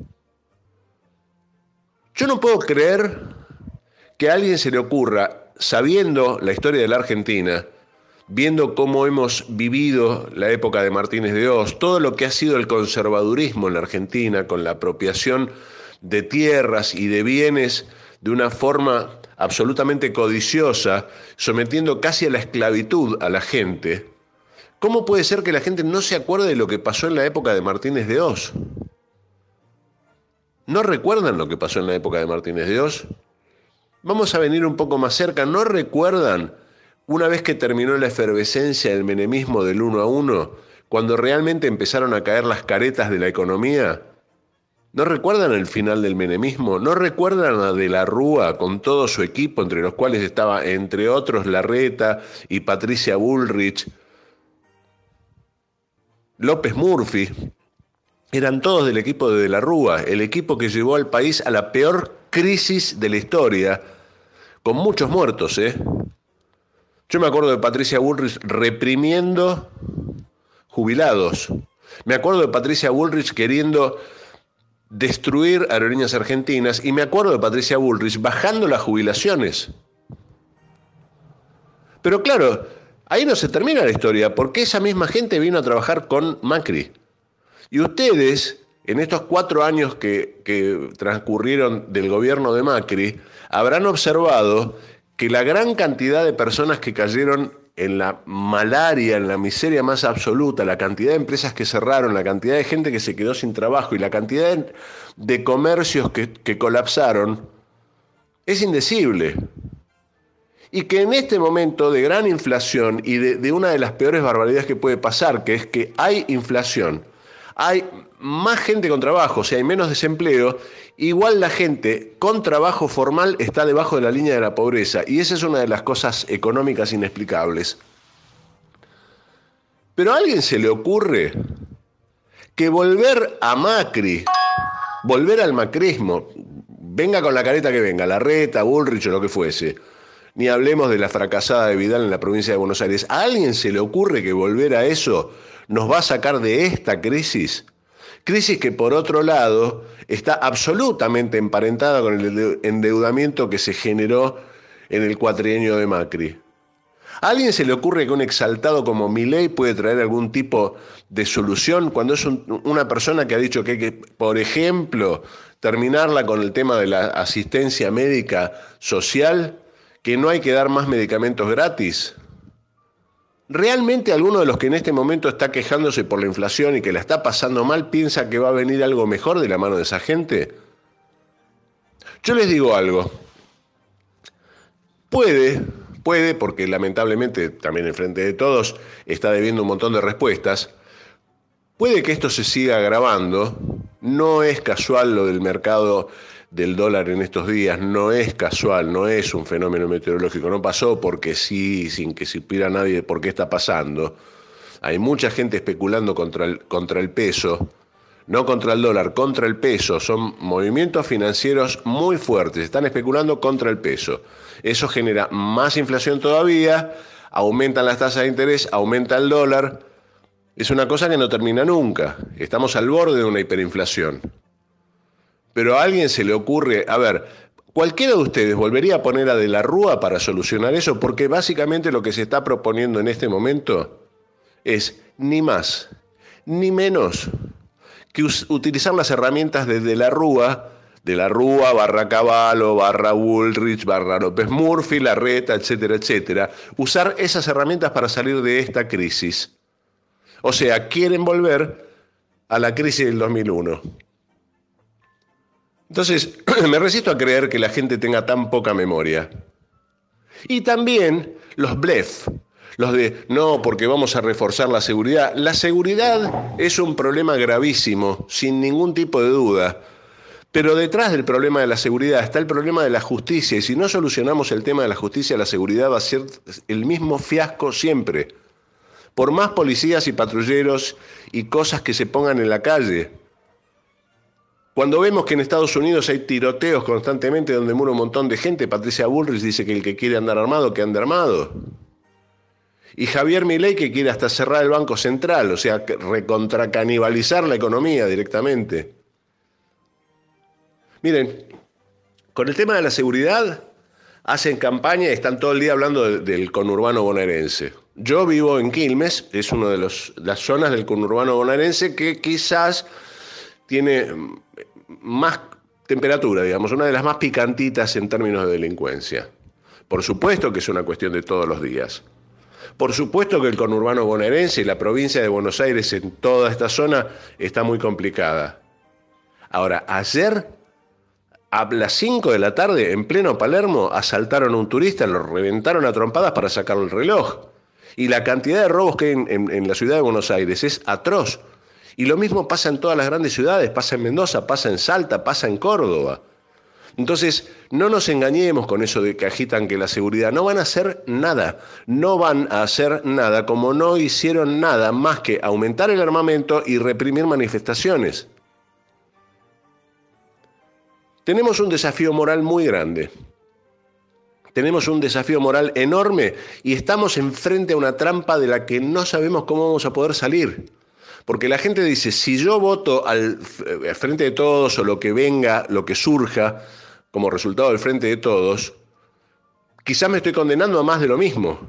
[SPEAKER 3] Yo no puedo creer que a alguien se le ocurra, sabiendo la historia de la Argentina, viendo cómo hemos vivido la época de Martínez de Oz, todo lo que ha sido el conservadurismo en la Argentina, con la apropiación de tierras y de bienes de una forma absolutamente codiciosa, sometiendo casi a la esclavitud a la gente. ¿Cómo puede ser que la gente no se acuerde de lo que pasó en la época de Martínez de Oz? ¿No recuerdan lo que pasó en la época de Martínez de Oz? Vamos a venir un poco más cerca. ¿No recuerdan, una vez que terminó la efervescencia del menemismo del 1 a 1, cuando realmente empezaron a caer las caretas de la economía? ¿No recuerdan el final del menemismo? ¿No recuerdan a De la Rúa con todo su equipo, entre los cuales estaba, entre otros, Larreta y Patricia Bullrich, López Murphy? Eran todos del equipo de la Rúa, el equipo que llevó al país a la peor crisis de la historia, con muchos muertos, Yo me acuerdo de Patricia Bullrich reprimiendo jubilados. Me acuerdo de Patricia Bullrich queriendo destruir Aerolíneas Argentinas, y me acuerdo de Patricia Bullrich bajando las jubilaciones. Pero claro, ahí no se termina la historia, porque esa misma gente vino a trabajar con Macri. Y ustedes, en estos 4 años que transcurrieron del gobierno de Macri, habrán observado que la gran cantidad de personas que cayeron en la malaria, en la miseria más absoluta, la cantidad de empresas que cerraron, la cantidad de gente que se quedó sin trabajo y la cantidad de comercios que colapsaron, es indecible. Y que en este momento de gran inflación y de una de las peores barbaridades que puede pasar, que es que hay inflación, hay más gente con trabajo, o sea, hay menos desempleo, igual la gente con trabajo formal está debajo de la línea de la pobreza, y esa es una de las cosas económicas inexplicables. Pero a alguien se le ocurre que volver a Macri, volver al macrismo, venga con la careta que venga, Larreta, Bullrich o lo que fuese, ni hablemos de la fracasada de Vidal en la provincia de Buenos Aires, ¿a alguien se le ocurre que volver a eso nos va a sacar de esta crisis? Crisis que, por otro lado, está absolutamente emparentada con el endeudamiento que se generó en el cuatrienio de Macri. ¿A alguien se le ocurre que un exaltado como Milei puede traer algún tipo de solución cuando es una persona que ha dicho que hay que, por ejemplo, terminarla con el tema de la asistencia médica social, que no hay que dar más medicamentos gratis? ¿Realmente alguno de los que en este momento está quejándose por la inflación y que la está pasando mal piensa que va a venir algo mejor de la mano de esa gente? Yo les digo algo. Puede, porque lamentablemente también el Frente de Todos está debiendo un montón de respuestas, puede que esto se siga agravando. No es casual lo del mercado del dólar en estos días, no es casual, no es un fenómeno meteorológico, no pasó porque sí, sin que supiera nadie por qué está pasando. Hay mucha gente especulando contra el peso, no contra el dólar, contra el peso. Son movimientos financieros muy fuertes, están especulando contra el peso. Eso genera más inflación todavía, aumentan las tasas de interés, aumenta el dólar. Es una cosa que no termina nunca. Estamos al borde de una hiperinflación. Pero a alguien se le ocurre, a ver, ¿cualquiera de ustedes volvería a poner a De la Rúa para solucionar eso? Porque básicamente lo que se está proponiendo en este momento es ni más ni menos que utilizar las herramientas de la Rúa barra Cavallo, barra Bullrich, barra López Murphy, Larreta, etcétera, etcétera. Usar esas herramientas para salir de esta crisis. O sea, quieren volver a la crisis del 2001. Entonces, me resisto a creer que la gente tenga tan poca memoria. Y también los blef, los de, no, porque vamos a reforzar la seguridad. La seguridad es un problema gravísimo, sin ningún tipo de duda. Pero detrás del problema de la seguridad está el problema de la justicia. Y si no solucionamos el tema de la justicia, la seguridad va a ser el mismo fiasco siempre. Por más policías y patrulleros y cosas que se pongan en la calle. Cuando vemos que en Estados Unidos hay tiroteos constantemente donde muere un montón de gente, Patricia Bullrich dice que el que quiere andar armado, que ande armado. Y Javier Milei que quiere hasta cerrar el Banco Central, o sea, recontracanibalizar la economía directamente. Miren, con el tema de la seguridad, hacen campaña y están todo el día hablando del conurbano bonaerense. Yo vivo en Quilmes, es una de las zonas del conurbano bonaerense que quizás tiene más temperatura, digamos, una de las más picantitas en términos de delincuencia. Por supuesto que es una cuestión de todos los días. Por supuesto que el conurbano bonaerense y la provincia de Buenos Aires en toda esta zona está muy complicada. Ahora, ayer a las 5 de la tarde, en pleno Palermo, asaltaron a un turista, lo reventaron a trompadas para sacarle el reloj. Y la cantidad de robos que hay en la ciudad de Buenos Aires es atroz. Y lo mismo pasa en todas las grandes ciudades, pasa en Mendoza, pasa en Salta, pasa en Córdoba. Entonces, no nos engañemos con eso de que agitan que la seguridad. No van a hacer nada, no van a hacer nada como no hicieron nada más que aumentar el armamento y reprimir manifestaciones. Tenemos un desafío moral muy grande. Tenemos un desafío moral enorme y estamos enfrente a una trampa de la que no sabemos cómo vamos a poder salir. Porque la gente dice, si yo voto al Frente de Todos o lo que venga, lo que surja como resultado del Frente de Todos, quizás me estoy condenando a más de lo mismo.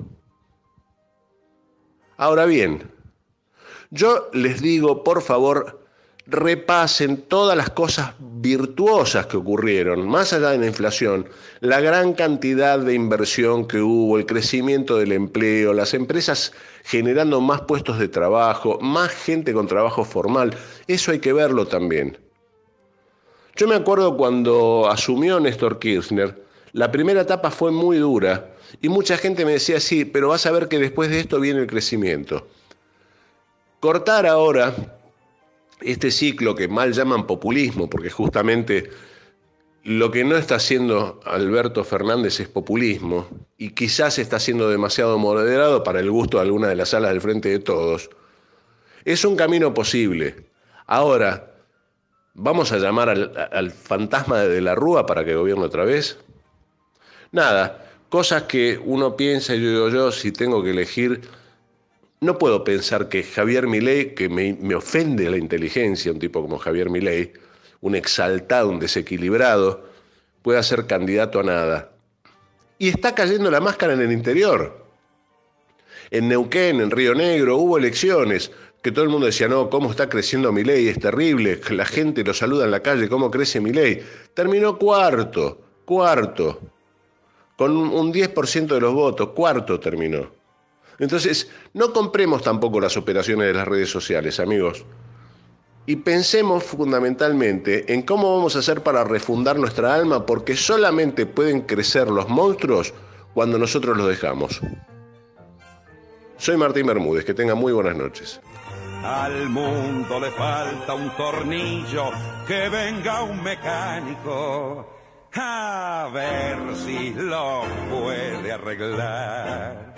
[SPEAKER 3] Ahora bien, yo les digo, por favor, repasen todas las cosas virtuosas que ocurrieron, más allá de la inflación, la gran cantidad de inversión que hubo, el crecimiento del empleo, las empresas generando más puestos de trabajo, más gente con trabajo formal, eso hay que verlo también. Yo me acuerdo cuando asumió Néstor Kirchner, la primera etapa fue muy dura y mucha gente me decía, sí, pero vas a ver que después de esto viene el crecimiento. Cortar ahora este ciclo que mal llaman populismo, porque justamente lo que no está haciendo Alberto Fernández es populismo, y quizás está siendo demasiado moderado para el gusto de alguna de las alas del Frente de Todos, es un camino posible. Ahora, ¿vamos a llamar al fantasma de la Rúa para que gobierne otra vez? Nada, cosas que uno piensa y yo digo yo, si tengo que elegir, no puedo pensar que Javier Milei, que me ofende la inteligencia, un tipo como Javier Milei, un exaltado, un desequilibrado, pueda ser candidato a nada. Y está cayendo la máscara en el interior. En Neuquén, en Río Negro, hubo elecciones que todo el mundo decía, no, ¿cómo está creciendo Milei? Es terrible, la gente lo saluda en la calle, ¿cómo crece Milei? Terminó cuarto, con un 10% de los votos, cuarto terminó. Entonces, no compremos tampoco las operaciones de las redes sociales, amigos. Y pensemos fundamentalmente en cómo vamos a hacer para refundar nuestra alma, porque solamente pueden crecer los monstruos cuando nosotros los dejamos. Soy Martín Bermúdez, que tengan muy buenas noches.
[SPEAKER 2] Al mundo le falta un tornillo, que venga un mecánico a ver si lo puede arreglar.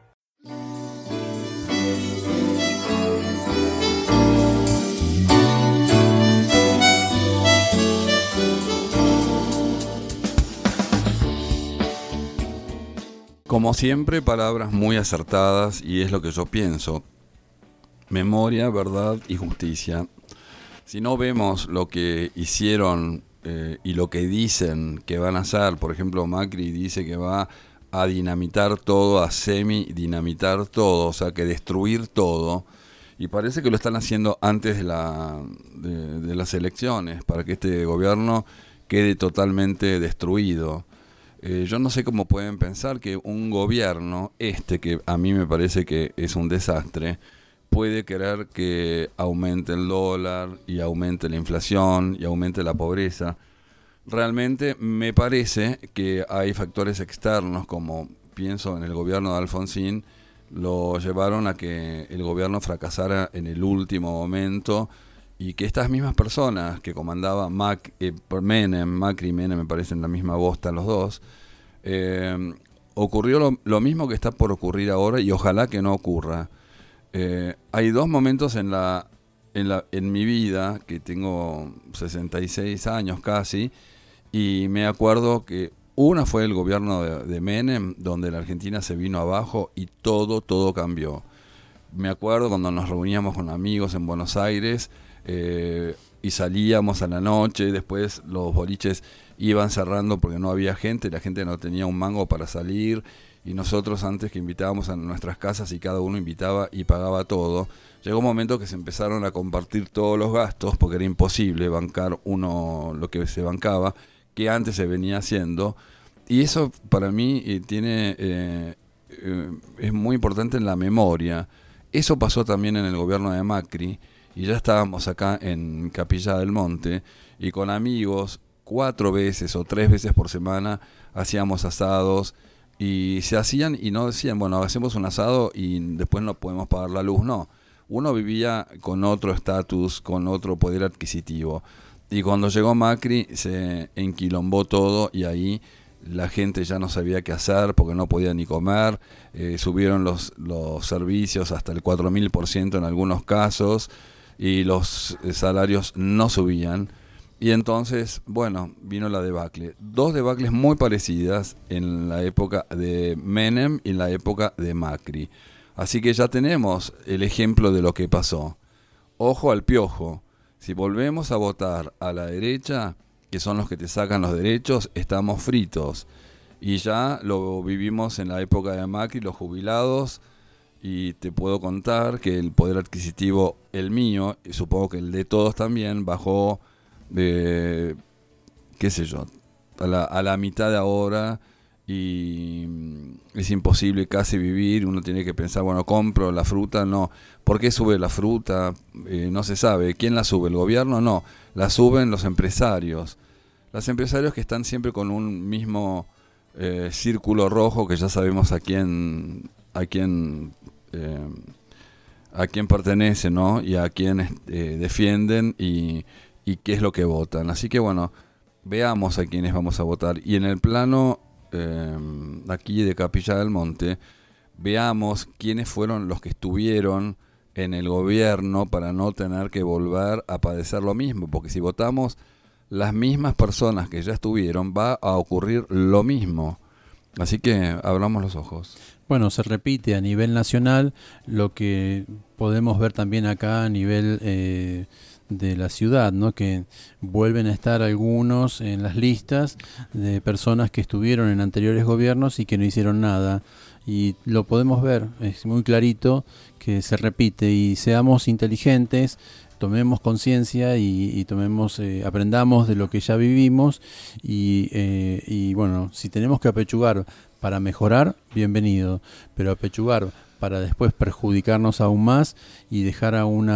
[SPEAKER 1] Como siempre, palabras muy acertadas, y es lo que yo pienso. Memoria, verdad y justicia. Si no vemos lo que hicieron y lo que dicen que van a hacer, por ejemplo, Macri dice que va a dinamitar todo, a semi-dinamitar todo, o sea, que destruir todo, y parece que lo están haciendo antes de las elecciones, para que este gobierno quede totalmente destruido. Yo no sé cómo pueden pensar que un gobierno, que a mí me parece que es un desastre, puede querer que aumente el dólar y aumente la inflación y aumente la pobreza. Realmente me parece que hay factores externos, como pienso en el gobierno de Alfonsín, lo llevaron a que el gobierno fracasara en el último momento, y que estas mismas personas que comandaba Macri y Menem, me parecen la misma bosta los dos, ocurrió lo mismo que está por ocurrir ahora, y ojalá que no ocurra. Hay dos momentos en mi vida, que tengo 66 años casi, y me acuerdo que una fue el gobierno de Menem, donde la Argentina se vino abajo y todo cambió. Me acuerdo cuando nos reuníamos con amigos en Buenos Aires, y salíamos a la noche, después los boliches iban cerrando porque no había gente, la gente no tenía un mango para salir, y nosotros, antes que invitábamos a nuestras casas y cada uno invitaba y pagaba todo, llegó un momento que se empezaron a compartir todos los gastos, porque era imposible bancar uno lo que se bancaba, que antes se venía haciendo, y eso para mí es muy importante en la memoria. Eso pasó también en el gobierno de Macri, y ya estábamos acá en Capilla del Monte, y con amigos 4 veces o 3 veces por semana hacíamos asados, y se hacían y no decían, bueno, hacemos un asado y después no podemos pagar la luz. No, uno vivía con otro estatus, con otro poder adquisitivo, y cuando llegó Macri se enquilombó todo, y ahí la gente ya no sabía qué hacer porque no podía ni comer. Subieron los servicios hasta el 4000% en algunos casos, y los salarios no subían. Y entonces, bueno, vino la debacle. 2 debacles muy parecidas en la época de Menem y en la época de Macri. Así que ya tenemos el ejemplo de lo que pasó. Ojo al piojo. Si volvemos a votar a la derecha, que son los que te sacan los derechos, estamos fritos. Y ya lo vivimos en la época de Macri, los jubilados, y te puedo contar que el poder adquisitivo, el mío, y supongo que el de todos también, bajó de, qué sé yo, a la mitad de ahora, y es imposible casi vivir. Uno tiene que pensar, bueno, compro la fruta, no. ¿Por qué sube la fruta? No se sabe. ¿Quién la sube? ¿El gobierno? No, la suben los empresarios. Los empresarios que están siempre con un mismo círculo rojo, que ya sabemos a quién pertenece, ¿no? Y a quién defienden y qué es lo que votan. Así que bueno, veamos a quiénes vamos a votar. Y en el plano aquí de Capilla del Monte, veamos quiénes fueron los que estuvieron en el gobierno para no tener que volver a padecer lo mismo, porque si votamos las mismas personas que ya estuvieron, va a ocurrir lo mismo. Así que abramos los ojos.
[SPEAKER 4] Bueno, se repite a nivel nacional lo que podemos ver también acá a nivel de la ciudad, ¿no? Que vuelven a estar algunos en las listas de personas que estuvieron en anteriores gobiernos y que no hicieron nada. Y lo podemos ver, es muy clarito que se repite, y seamos inteligentes, tomemos conciencia y tomemos, aprendamos de lo que ya vivimos y bueno, si tenemos que apechugar para mejorar, bienvenido, pero apechugar para después perjudicarnos aún más y dejar a un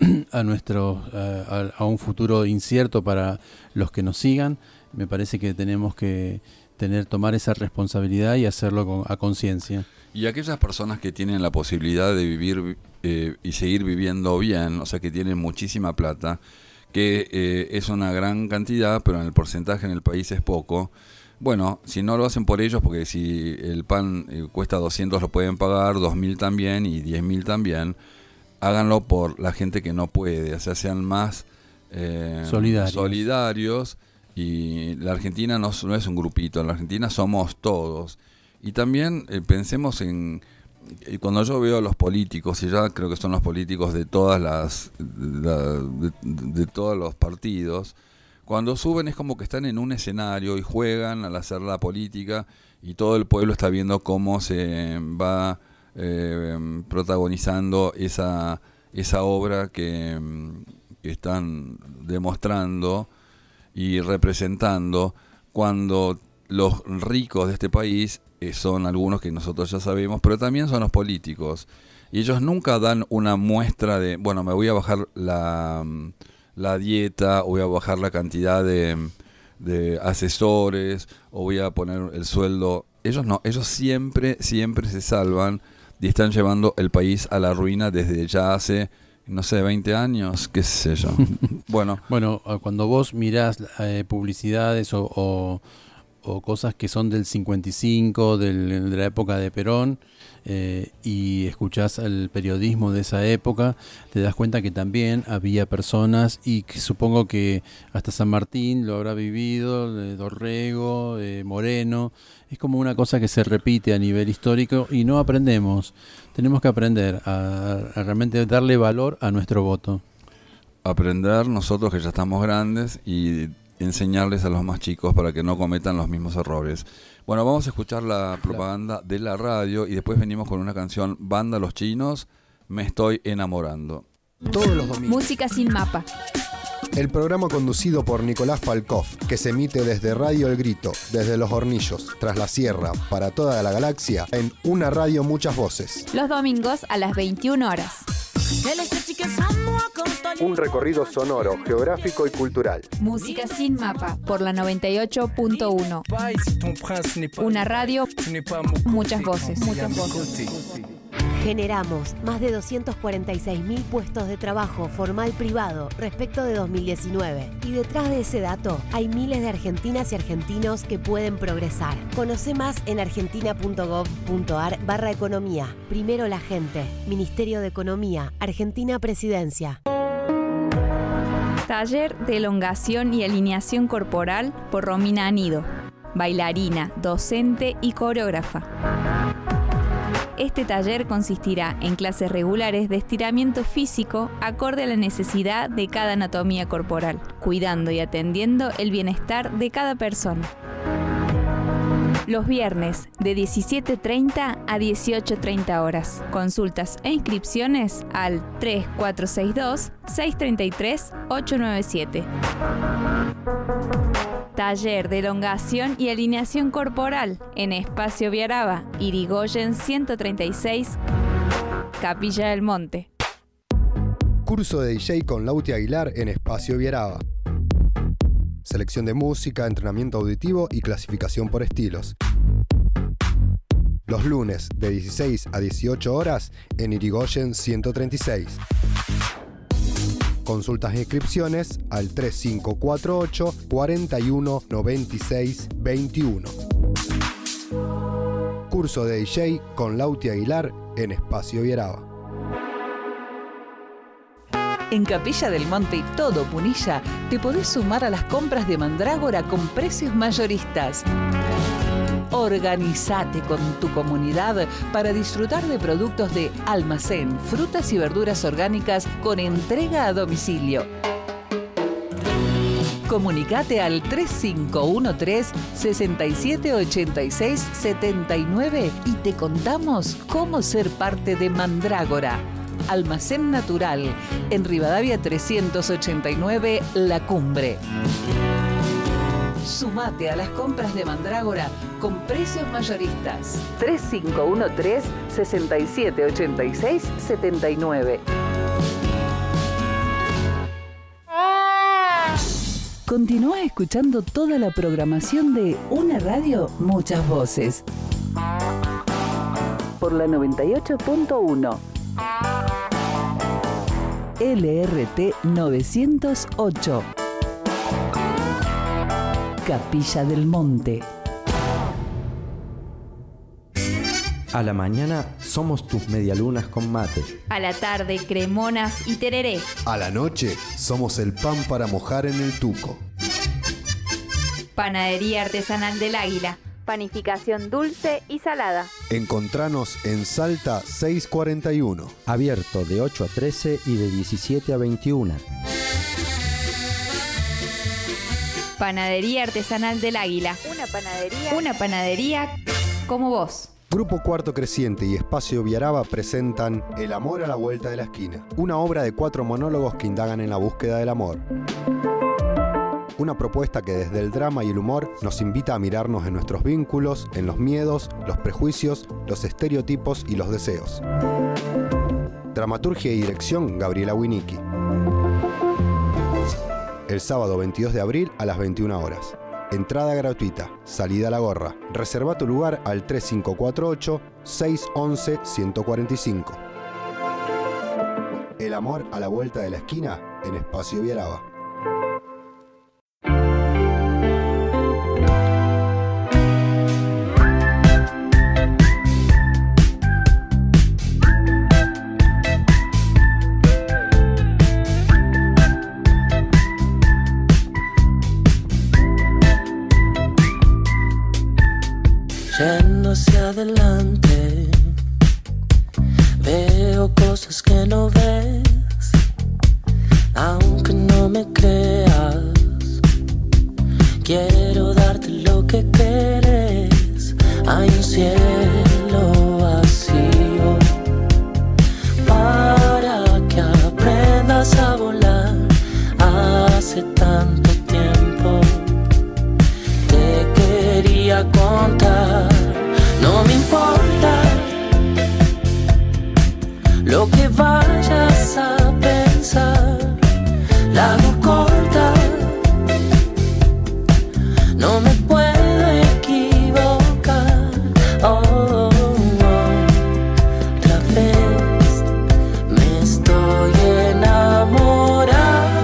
[SPEAKER 4] futuro incierto para los que nos sigan, me parece que tenemos que tomar esa responsabilidad y hacerlo a conciencia.
[SPEAKER 1] Y aquellas personas que tienen la posibilidad de vivir y seguir viviendo bien, o sea, que tienen muchísima plata, que es una gran cantidad, pero en el porcentaje en el país es poco. Bueno, si no lo hacen por ellos, porque si el pan cuesta 200 lo pueden pagar, 2.000 también y 10.000 también, háganlo por la gente que no puede, o sea, sean más solidarios. Y la Argentina no es un grupito, en la Argentina somos todos. Y también pensemos en, cuando yo veo a los políticos, y ya creo que son los políticos de todas de todos los partidos, cuando suben es como que están en un escenario y juegan al hacer la política, y todo el pueblo está viendo cómo se va protagonizando esa obra que están demostrando y representando, cuando los ricos de este país son algunos que nosotros ya sabemos, pero también son los políticos, y ellos nunca dan una muestra de, bueno, me voy a bajar la dieta, o voy a bajar la cantidad de asesores, o voy a poner el sueldo. Ellos no, ellos siempre se salvan y están llevando el país a la ruina desde ya hace, no sé, 20 años, qué sé yo. Bueno,
[SPEAKER 4] cuando vos mirás publicidades o cosas que son del 55, de la época de Perón, y escuchás el periodismo de esa época, te das cuenta que también había personas, y que supongo que hasta San Martín lo habrá vivido, Dorrego, Moreno. Es como una cosa que se repite a nivel histórico y no aprendemos. Tenemos que aprender a realmente darle valor a nuestro voto.
[SPEAKER 1] Aprender nosotros que ya estamos grandes y enseñarles a los más chicos para que no cometan los mismos errores. Bueno, vamos a escuchar la propaganda de la radio y después venimos con una canción, Banda Los Chinos, Me Estoy Enamorando.
[SPEAKER 8] Todos los domingos.
[SPEAKER 9] Música sin mapa.
[SPEAKER 8] El programa conducido por Nicolás Falkov, que se emite desde Radio El Grito, desde Los Hornillos, tras la sierra, para toda la galaxia, en una radio muchas voces.
[SPEAKER 9] Los domingos a las 21 horas.
[SPEAKER 8] Un recorrido sonoro, geográfico y cultural.
[SPEAKER 9] Música sin mapa por la 98.1. Una radio, muchas voces.
[SPEAKER 5] Generamos más de 246.000 puestos de trabajo formal privado respecto de 2019. Y detrás de ese dato hay miles de argentinas y argentinos que pueden progresar. Conoce más en argentina.gov.ar/economía. Primero la gente. Ministerio de Economía. Argentina Presidencia.
[SPEAKER 9] Taller de elongación y alineación corporal por Romina Anido. Bailarina, docente y coreógrafa. Este taller consistirá en clases regulares de estiramiento físico acorde a la necesidad de cada anatomía corporal, cuidando y atendiendo el bienestar de cada persona. Los viernes de 17:30 a 18:30 horas. Consultas e inscripciones al 3462-633-897. Taller de elongación y alineación corporal en Espacio Viaraba, Irigoyen 136, Capilla del Monte.
[SPEAKER 8] Curso de DJ con Lauti Aguilar en Espacio Viaraba. Selección de música, entrenamiento auditivo y clasificación por estilos. Los lunes de 16 a 18 horas en Irigoyen 136. Consultas e inscripciones al 3548 41 96 21. Curso de DJ con Lauti Aguilar en Espacio Viaraba.
[SPEAKER 7] En Capilla del Monte y todo Punilla te podés sumar a las compras de Mandrágora con precios mayoristas. Organizate con tu comunidad para disfrutar de productos de almacén, frutas y verduras orgánicas con entrega a domicilio. Comunicate al 3513-6786-79 y te contamos cómo ser parte de Mandrágora. Almacén Natural, en Rivadavia 389, La Cumbre. Sumate a las compras de Mandrágora con precios mayoristas. 3513-6786-79. Continúa escuchando toda la programación de Una Radio, Muchas Voces. Por la 98.1. LRT 908. Capilla del Monte.
[SPEAKER 10] A la mañana somos tus medialunas con mate.
[SPEAKER 9] A la tarde, cremonas y tereré.
[SPEAKER 8] A la noche somos el pan para mojar en el tuco.
[SPEAKER 9] Panadería Artesanal del Águila. Panificación dulce y salada.
[SPEAKER 8] Encontranos en Salta 641.
[SPEAKER 10] Abierto de 8 a 13 y de 17 a 21.
[SPEAKER 9] Panadería Artesanal del Águila. Una panadería como vos.
[SPEAKER 8] Grupo Cuarto Creciente y Espacio Viaraba presentan El amor a la vuelta de la esquina, una obra de 4 monólogos que indagan en la búsqueda del amor. Una propuesta que desde el drama y el humor nos invita a mirarnos en nuestros vínculos, en los miedos, los prejuicios, los estereotipos y los deseos. Dramaturgia y dirección, Gabriela Winicki. El sábado 22 de abril a las 21 horas. Entrada gratuita, salida a la gorra. Reserva tu lugar al 3548-611-145. El amor a la vuelta de la esquina en Espacio Viaraba.
[SPEAKER 11] Yendo hacia adelante, veo cosas que no ves, aunque no me creas. Quiero darte lo que quieres. Hay un cielo vacío para que aprendas a volar. Hace tanto tiempo te quería contar. No me importa lo que vayas a pensar. La hago corta, no me puedo equivocar. Oh, otra vez me estoy enamorando.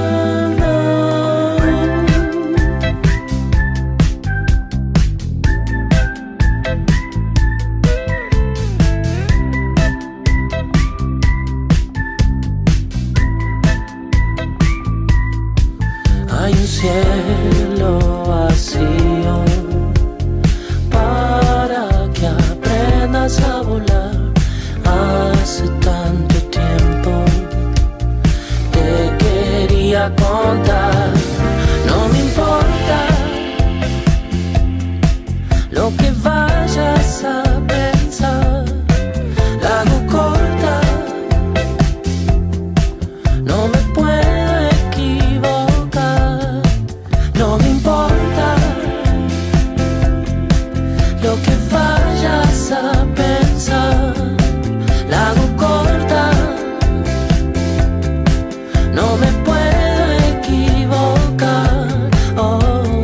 [SPEAKER 11] Hay un cielo vacío para que aprendas a volar. Hace tanto tiempo te quería contar. No me importa lo que vayas a pensar. La hago corta, no me puedo equivocar. No me importa lo que vayas a pensar. La hago corta, no me puedo equivocar. Oh,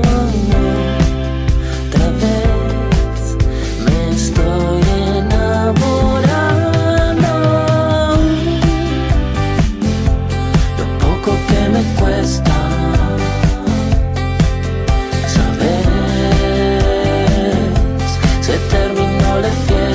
[SPEAKER 11] otra vez me estoy enamorando. Lo poco que me cuesta saber, se terminó la fiesta.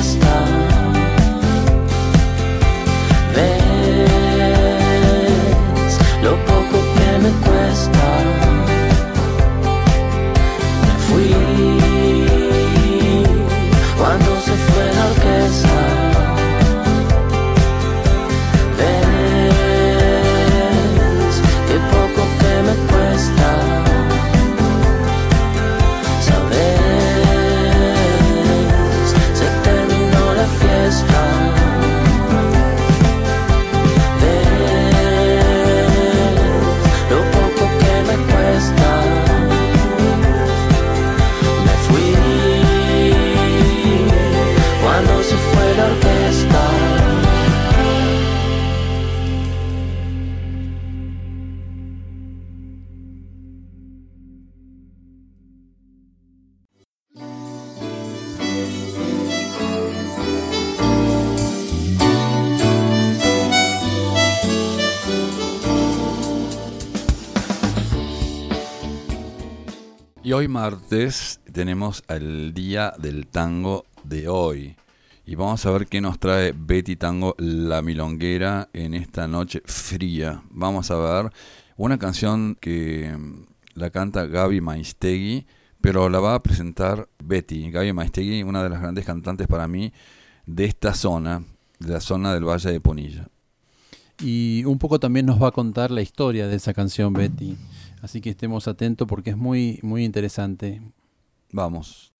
[SPEAKER 1] Y hoy martes tenemos el Día del Tango de hoy. Y vamos a ver qué nos trae Betty Tango La Milonguera en esta noche fría. Vamos a ver una canción que la canta Gaby Maistegui, pero la va a presentar Betty. Gaby Maistegui, una de las grandes cantantes para mí de esta zona, de la zona del Valle de Punilla.
[SPEAKER 4] Y un poco también nos va a contar la historia de esa canción Betty. Así que estemos atentos porque es muy, muy interesante.
[SPEAKER 1] Vamos.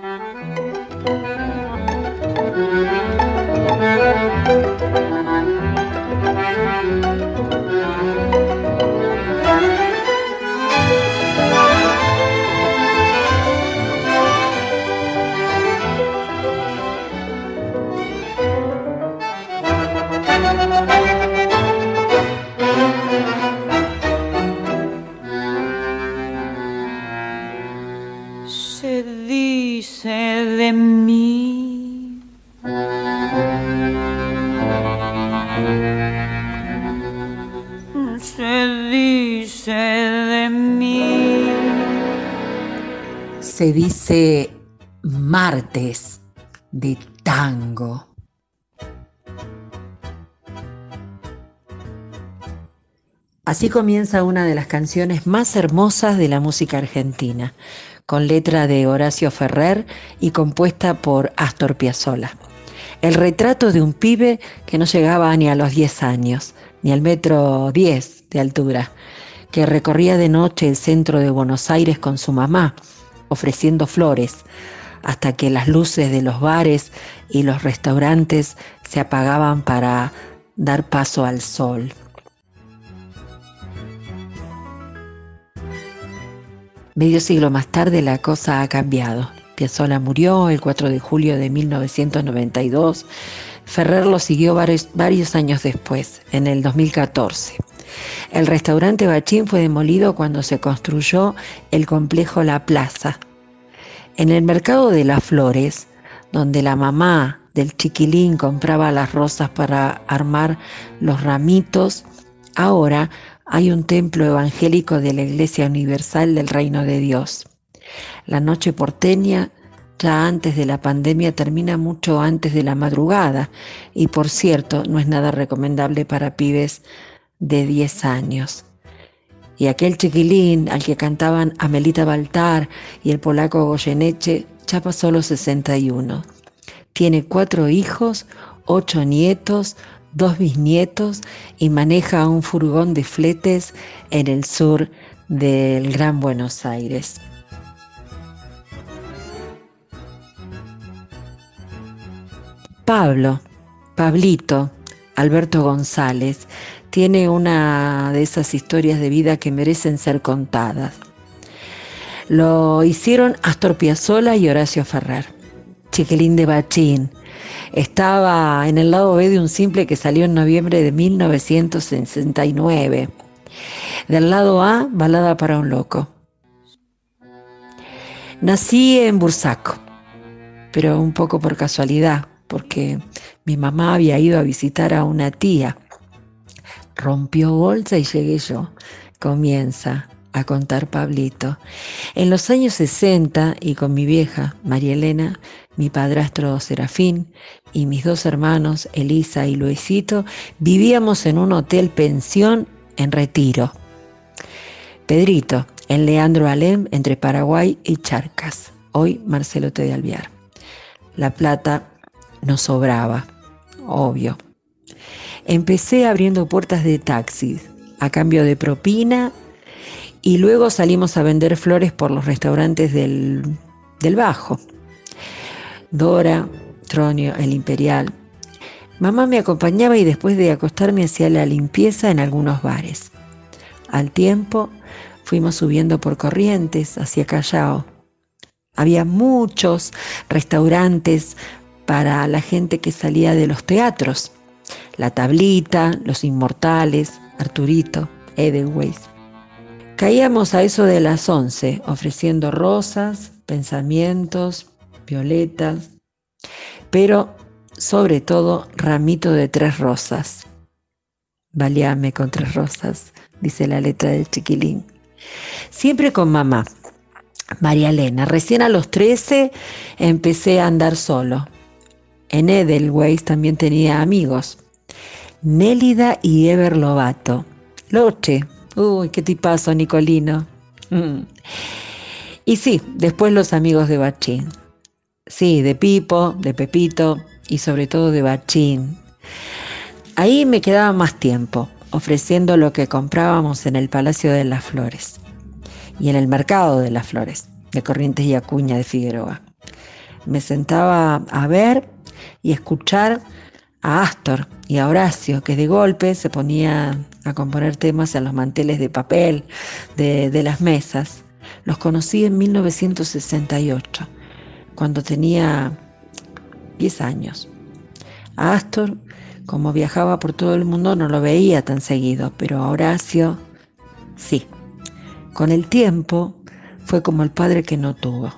[SPEAKER 12] Se dice de mí se dice de mí.
[SPEAKER 13] Se dice martes de tango. Así comienza una de las canciones más hermosas de la música argentina, con letra de Horacio Ferrer y compuesta por Astor Piazzolla. El retrato de un pibe que no llegaba ni a los 10 años, ni al 1,10 m de altura, que recorría de noche el centro de Buenos Aires con su mamá, ofreciendo flores, hasta que las luces de los bares y los restaurantes se apagaban para dar paso al sol. Medio siglo más tarde la cosa ha cambiado. Piazzolla murió el 4 de julio de 1992. Ferrer lo siguió varios años después, en el 2014. El restaurante Bachín fue demolido cuando se construyó el complejo La Plaza. En el mercado de las flores, donde la mamá del chiquilín compraba las rosas para armar los ramitos, ahora hay un templo evangélico de la Iglesia Universal del Reino de Dios. La noche porteña, ya antes de la pandemia, termina mucho antes de la madrugada y, por cierto, no es nada recomendable para pibes de 10 años. Y aquel chiquilín al que cantaban Amelita Baltar y el polaco Goyeneche ya pasó los 61. Tiene 4 hijos, 8 nietos, 2 bisnietos y maneja un furgón de fletes en el sur del Gran Buenos Aires. Pablito, Alberto González, tiene una de esas historias de vida que merecen ser contadas. Lo hicieron Astor Piazzolla y Horacio Ferrer. Chiquilín de Bachín. Estaba en el lado B de un simple que salió en noviembre de 1969. Del lado A, Balada para un loco. Nací en Bursaco, pero un poco por casualidad, porque mi mamá había ido a visitar a una tía. Rompió bolsa y llegué yo. Comienza a contar Pablito. En los años 60, y con mi vieja, María Elena, mi padrastro Serafín y mis 2 hermanos, Elisa y Luisito, vivíamos en un hotel pensión en Retiro. Pedrito, en Leandro Alem, entre Paraguay y Charcas. Hoy Marcelo T. de Alvear. La plata nos sobraba, obvio. Empecé abriendo puertas de taxis a cambio de propina y luego salimos a vender flores por los restaurantes del Bajo. Dora, Tronio, el Imperial. Mamá me acompañaba y después de acostarme hacía la limpieza en algunos bares. Al tiempo fuimos subiendo por Corrientes hacia Callao. Había muchos restaurantes para la gente que salía de los teatros. La Tablita, Los Inmortales, Arturito, Edelweiss. Caíamos a eso de las 11, ofreciendo rosas, pensamientos, violetas, pero sobre todo ramito de 3 rosas. Baleame con 3 rosas, dice la letra del chiquilín. Siempre con mamá. María Elena. Recién a los 13 empecé a andar solo. En Edelweiss también tenía amigos. Nélida y Ever Lobato. Loche. Uy, qué tipazo, Nicolino. Y sí, después los amigos de Bachín. Sí, de Pipo, de Pepito y sobre todo de Bachín. Ahí me quedaba más tiempo, ofreciendo lo que comprábamos en el Palacio de las Flores y en el Mercado de las Flores, de Corrientes y Acuña de Figueroa. Me sentaba a ver y escuchar a Astor y a Horacio, que de golpe se ponía a componer temas en los manteles de papel de las mesas. Los conocí en 1968, cuando tenía 10 años. A Astor, como viajaba por todo el mundo, no lo veía tan seguido, pero a Horacio, sí. Con el tiempo, fue como el padre que no tuvo.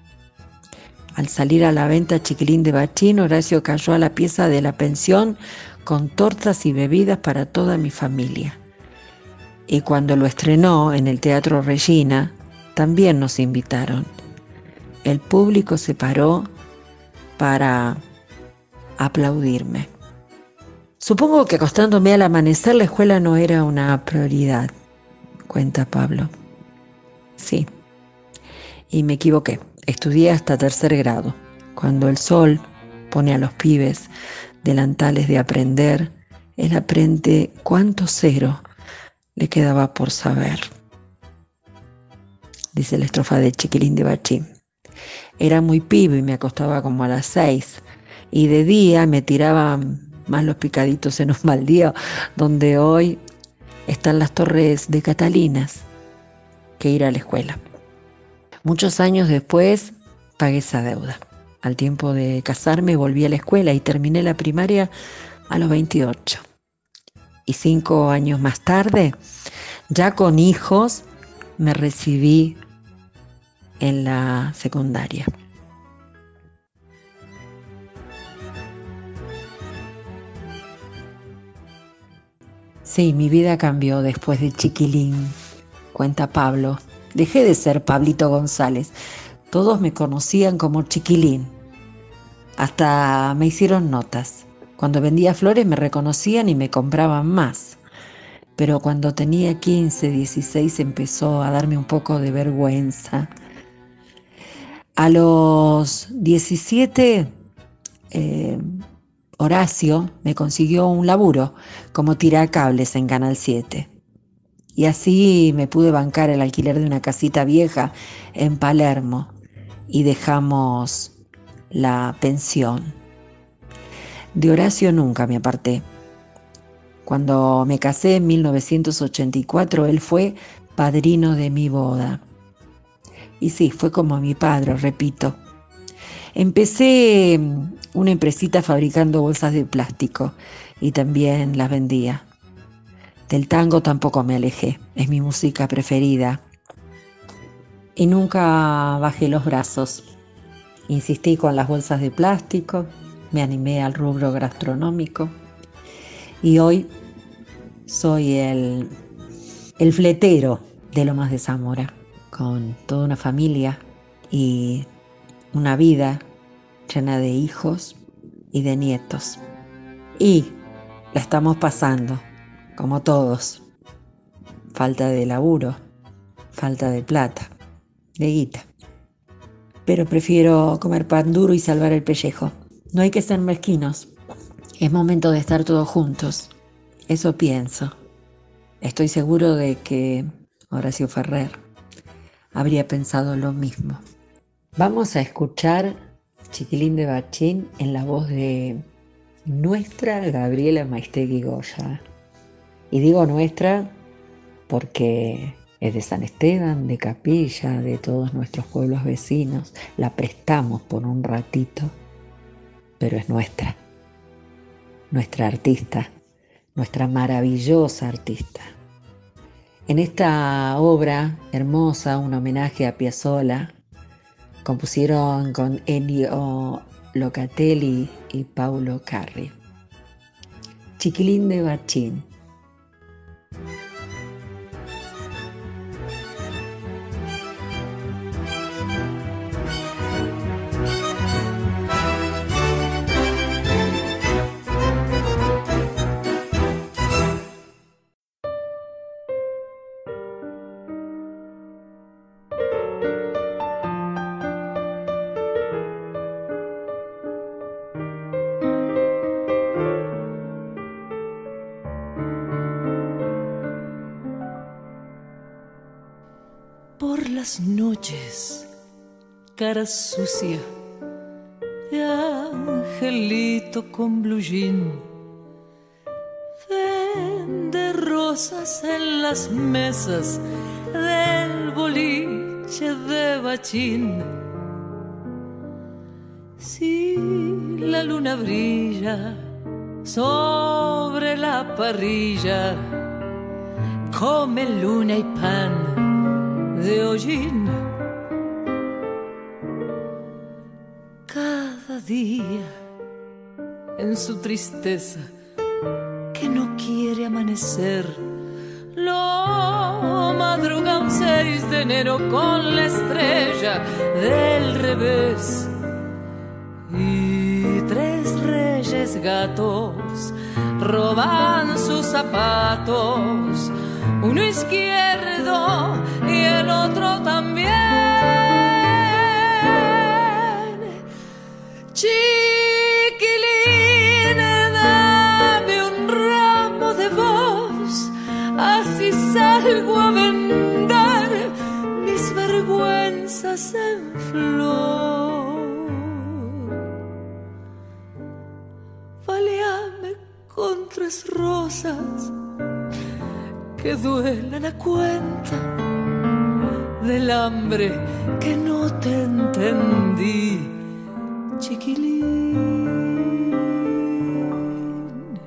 [SPEAKER 13] Al salir a la venta Chiquilín de Bachín, Horacio cayó a la pieza de la pensión con tortas y bebidas para toda mi familia. Y cuando lo estrenó en el Teatro Regina, también nos invitaron. El público se paró para aplaudirme. Supongo que acostándome al amanecer la escuela no era una prioridad, cuenta Pablo. Sí, y me equivoqué. Estudié hasta 3er grado. Cuando el sol pone a los pibes delantales de aprender, él aprende cuánto cero le quedaba por saber. Dice la estrofa de Chiquilín de Bachín. Era muy pibe y me acostaba como a las 6. Y de día me tiraba más los picaditos en un baldío, donde hoy están las torres de Catalinas, que ir a la escuela. Muchos años después pagué esa deuda. Al tiempo de casarme volví a la escuela y terminé la primaria a los 28. Y 5 años más tarde, ya con hijos, me recibí en la secundaria. Sí, mi vida cambió después de Chiquilín, cuenta Pablo. Dejé de ser Pablito González. Todos me conocían como Chiquilín. Hasta me hicieron notas. Cuando vendía flores me reconocían y me compraban más. Pero cuando tenía 15, 16 empezó a darme un poco de vergüenza. A los 17, Horacio me consiguió un laburo como tiracables en Canal 7. Y así me pude bancar el alquiler de una casita vieja en Palermo y dejamos la pensión. De Horacio nunca me aparté. Cuando me casé en 1984, él fue padrino de mi boda. Y sí, fue como mi padre, repito. Empecé una empresita fabricando bolsas de plástico y también las vendía. Del tango tampoco me alejé, es mi música preferida. Y nunca bajé los brazos. Insistí con las bolsas de plástico, me animé al rubro gastronómico y hoy soy el fletero de Lomas de Zamora, con toda una familia y una vida llena de hijos y de nietos. Y la estamos pasando. Como todos, falta de laburo, falta de plata, de guita. Pero prefiero comer pan duro y salvar el pellejo. No hay que ser mezquinos. Es momento de estar todos juntos. Eso pienso. Estoy seguro de que Horacio Ferrer habría pensado lo mismo. Vamos a escuchar Chiquilín de Bachín en la voz de nuestra Gabriela Maistegui Goya. Y digo nuestra porque es de San Esteban, de Capilla, de todos nuestros pueblos vecinos. La prestamos por un ratito, pero es nuestra artista, nuestra maravillosa artista. En esta obra hermosa, un homenaje a Piazzolla, compusieron con Ennio Locatelli y Paulo Carri. Chiquilín de Bachín.
[SPEAKER 12] las noches, cara sucia de angelito con blue jean, vende rosas en las mesas del boliche de Bachín. Si la luna brilla sobre la parrilla, come luna y pan de hollín. Cada día en su tristeza que no quiere amanecer, lo madruga un 6 de enero con la estrella del revés. Y 3 reyes gatos roban sus zapatos, uno izquierdo y el otro también. Chiquilín, dame un ramo de voz, así salgo a vender mis vergüenzas en flor. Baleame con 3 rosas que duelan a cuenta del hambre que no te entendí, chiquilín.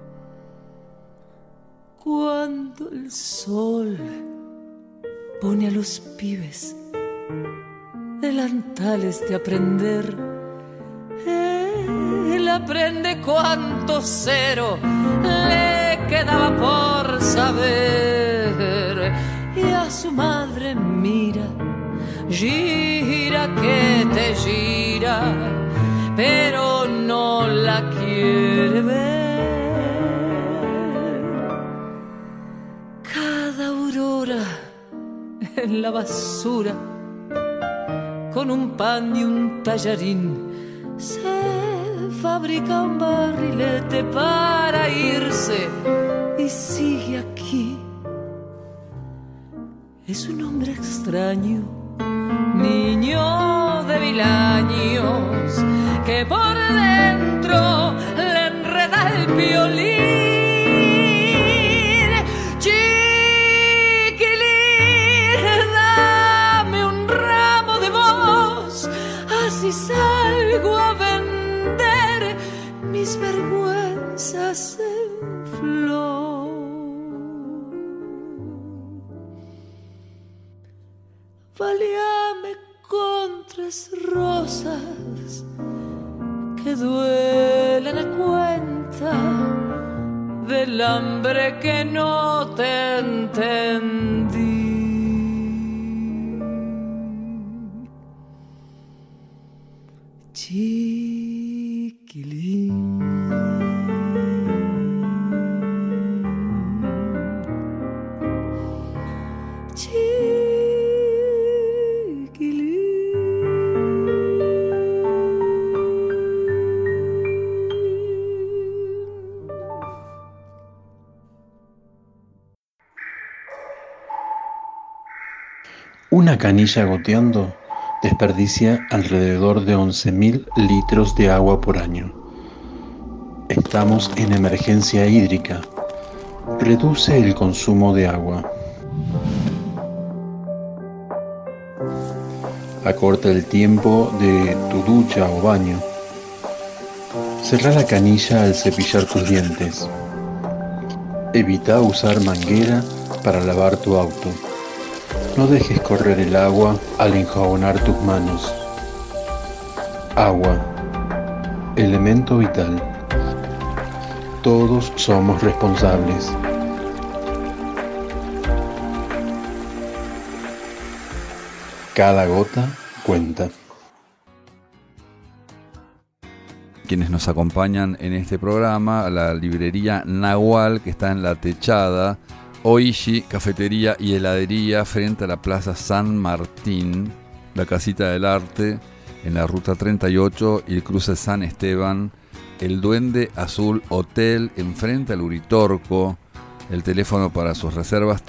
[SPEAKER 12] Cuando el sol pone a los pibes delantales de aprender, él aprende cuánto cero le quedaba por saber. Y a su madre mira, gira que te gira, pero no la quiere ver. Cada aurora en la basura, con un pan y un tallarín, se fabrica un barrilete para irse y sigue aquí. Es un hombre extraño, niño de 1000 años, que por dentro le enreda el violín. Chiquilín, dame un ramo de voz, así salgo a vender mis vergüenzas en flor. Baleame con 3 rosas que duelen a cuenta del hambre que no te entendí. Chiquilín.
[SPEAKER 14] Una canilla goteando desperdicia alrededor de 11.000 litros de agua por año. Estamos en emergencia hídrica. Reduce el consumo de agua. Acorta el tiempo de tu ducha o baño. Cerrá la canilla al cepillar tus dientes. Evita usar manguera para lavar tu auto. No dejes correr el agua al enjabonar tus manos. Agua, elemento vital. Todos somos responsables. Cada gota cuenta.
[SPEAKER 1] Quienes nos acompañan en este programa, la librería Nahual, que está en La Techada, Oishi, cafetería y heladería frente a la Plaza San Martín, la Casita del Arte en la Ruta 38 y el cruce San Esteban, el Duende Azul Hotel enfrente al Uritorco, El teléfono para sus reservas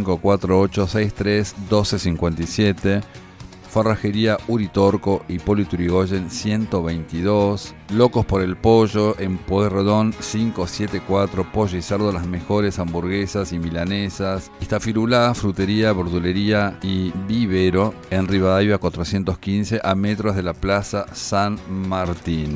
[SPEAKER 1] 3548631257. Forrajería Uritorco, Hipólito Yrigoyen 122. Locos por el Pollo en Pueyrredón 574. Pollo y cerdo, las mejores hamburguesas y milanesas. Iztafirulá, frutería, verdulería y vivero en Rivadavia 415, a metros de la Plaza San Martín.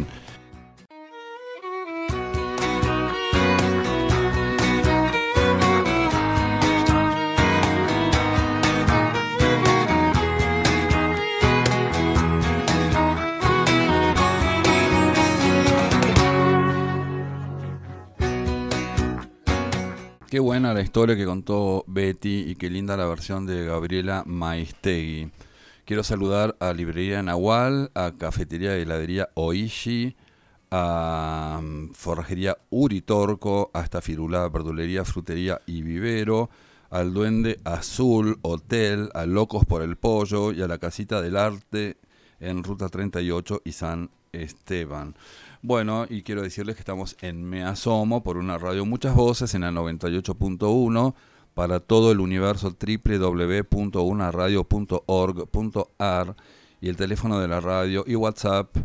[SPEAKER 1] Qué buena la historia que contó Betty y qué linda la versión de Gabriela Maistegui. Quiero saludar a Librería Nahual, a Cafetería y Heladería Oishi, a Forrajería Uritorco, a Iztafirulá, Verdulería, Frutería y Vivero, al Duende Azul Hotel, a Locos por el Pollo y a la Casita del Arte en Ruta 38 y San Esteban. Bueno, y quiero decirles que estamos en Me Asomo por una radio Muchas Voces en la 98.1 para todo el universo, www.unaradio.org.ar, y el teléfono de la radio y WhatsApp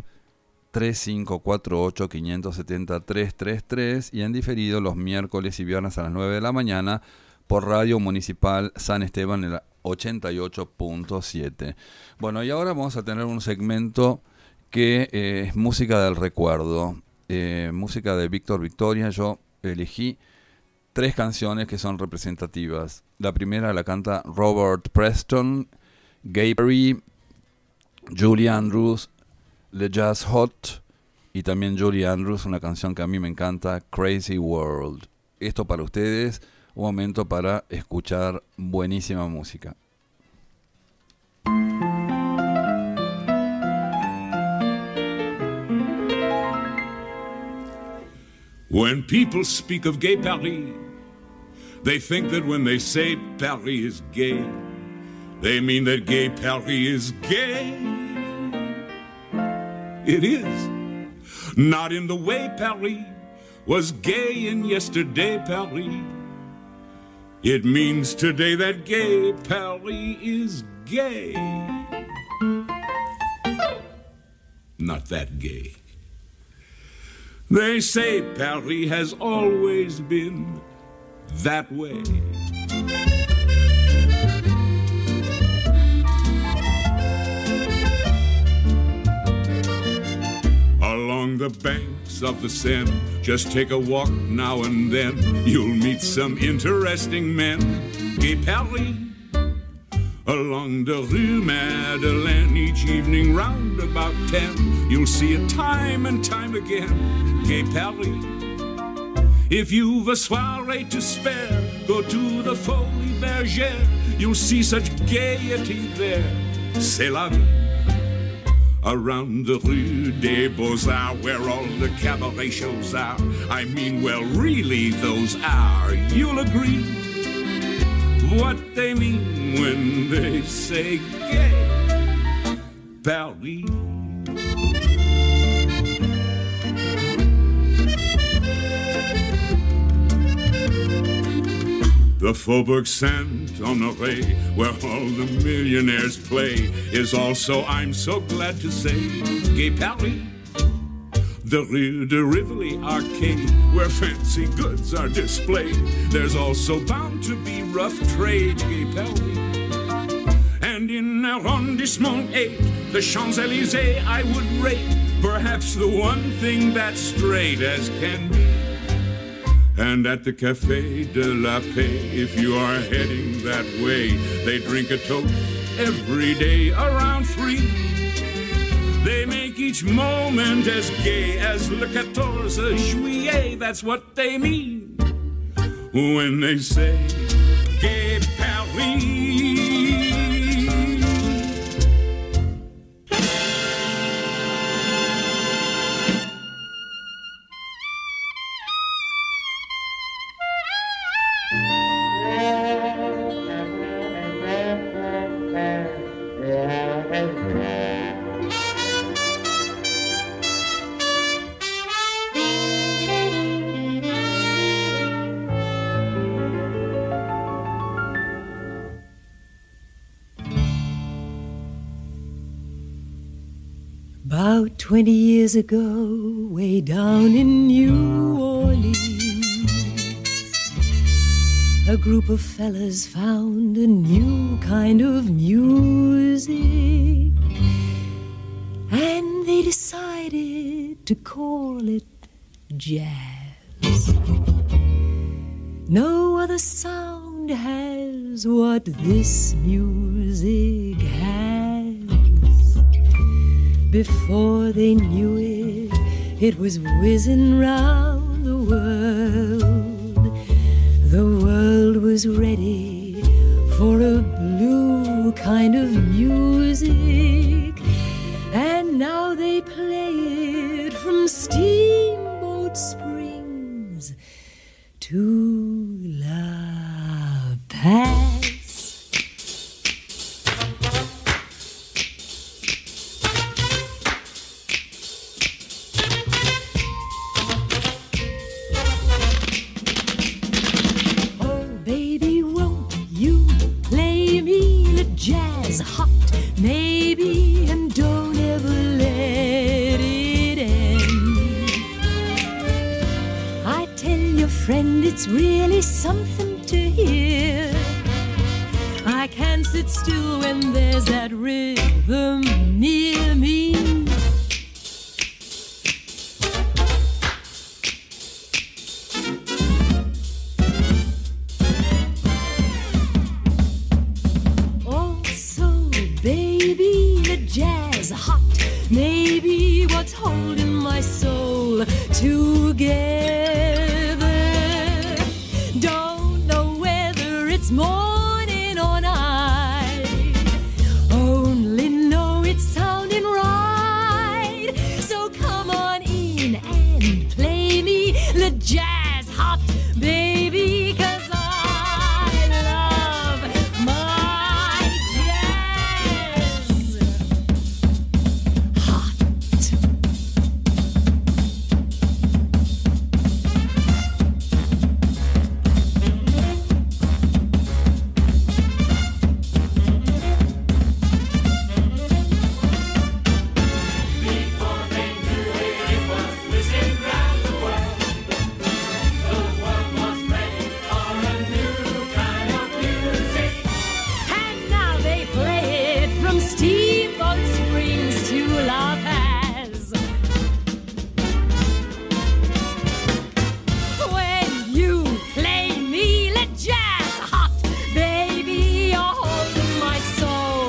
[SPEAKER 1] 3548-570-333, y en diferido los miércoles y viernes a las 9 de la mañana por Radio Municipal San Esteban en la 88.7. Bueno, y ahora vamos a tener un segmento que es música del recuerdo, música de Víctor Victoria. Yo elegí 3 canciones que son representativas. La primera la canta Robert Preston, Gay Perry, Julie Andrews, Le Jazz Hot, y también Julie Andrews, una canción que a mí me encanta, Crazy World. Esto para ustedes, un momento para escuchar buenísima música.
[SPEAKER 15] When people speak of Gay Paris, they think that when they say Paris is gay, they mean that Gay Paris is gay. It is. Not in the way Paris was gay in yesterday Paris. It means today that Gay Paris is gay. Not that gay. They say Paris has always been that way. Along the banks of the Seine, just take a walk now and then, you'll meet some interesting men. Gay Paris. Along the Rue Madeleine, each evening round about 10, you'll see it time and time again. Gay Paris. If you've a soirée to spare, go to the Folie Bergère. You'll see such gaiety there. C'est la vie. Around the Rue des Beaux-Arts, where all the cabaret shows are. I mean, well, really, those are. You'll agree what they mean when they say gay Paris. The Faubourg Saint-Honoré, where all the millionaires play, is also, I'm so glad to say, Gay Paris. The Rue de Rivoli Arcade, where fancy goods are displayed, there's also bound to be rough trade, Gay Paris. And in Arrondissement 8, the Champs-Élysées I would rate perhaps the one thing that's straight as can be. And at the Café de la Paix, if you are heading that way, they drink a toast every day around 3. They make each moment as gay as le 14 juillet. That's what they mean when they say Gay Paris.
[SPEAKER 17] About 20 years ago, way down in New Orleans, a group of fellas found a new kind of music, and they decided to call it jazz. No other sound has what this music has. Before they knew it, it was whizzing round the world. The world was ready for a blue kind of music, and now they play it from Steamboat Springs to La Paz. Jazz hot, maybe, and don't ever let it end. I tell your friend it's really something to hear. I can't sit still when there's that rhythm near me. Jazz hot, maybe what's holding my soul together. Don't know whether it's morning or night, only know it's sounding right. So come on in and play me the jazz hot, baby, 'cause I love my jazz. Steamboat Springs to La Paz. When you play me the jazz hot, baby, you're holding my soul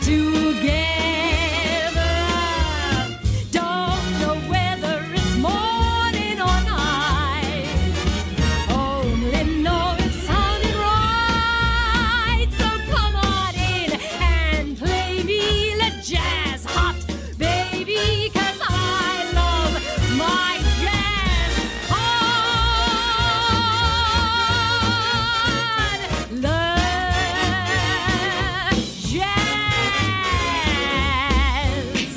[SPEAKER 17] together. Don't know whether it's morning or night, only know it's sounding right. So come on in and play me the jazz hot, baby, 'cause I love my jazz hot. The jazz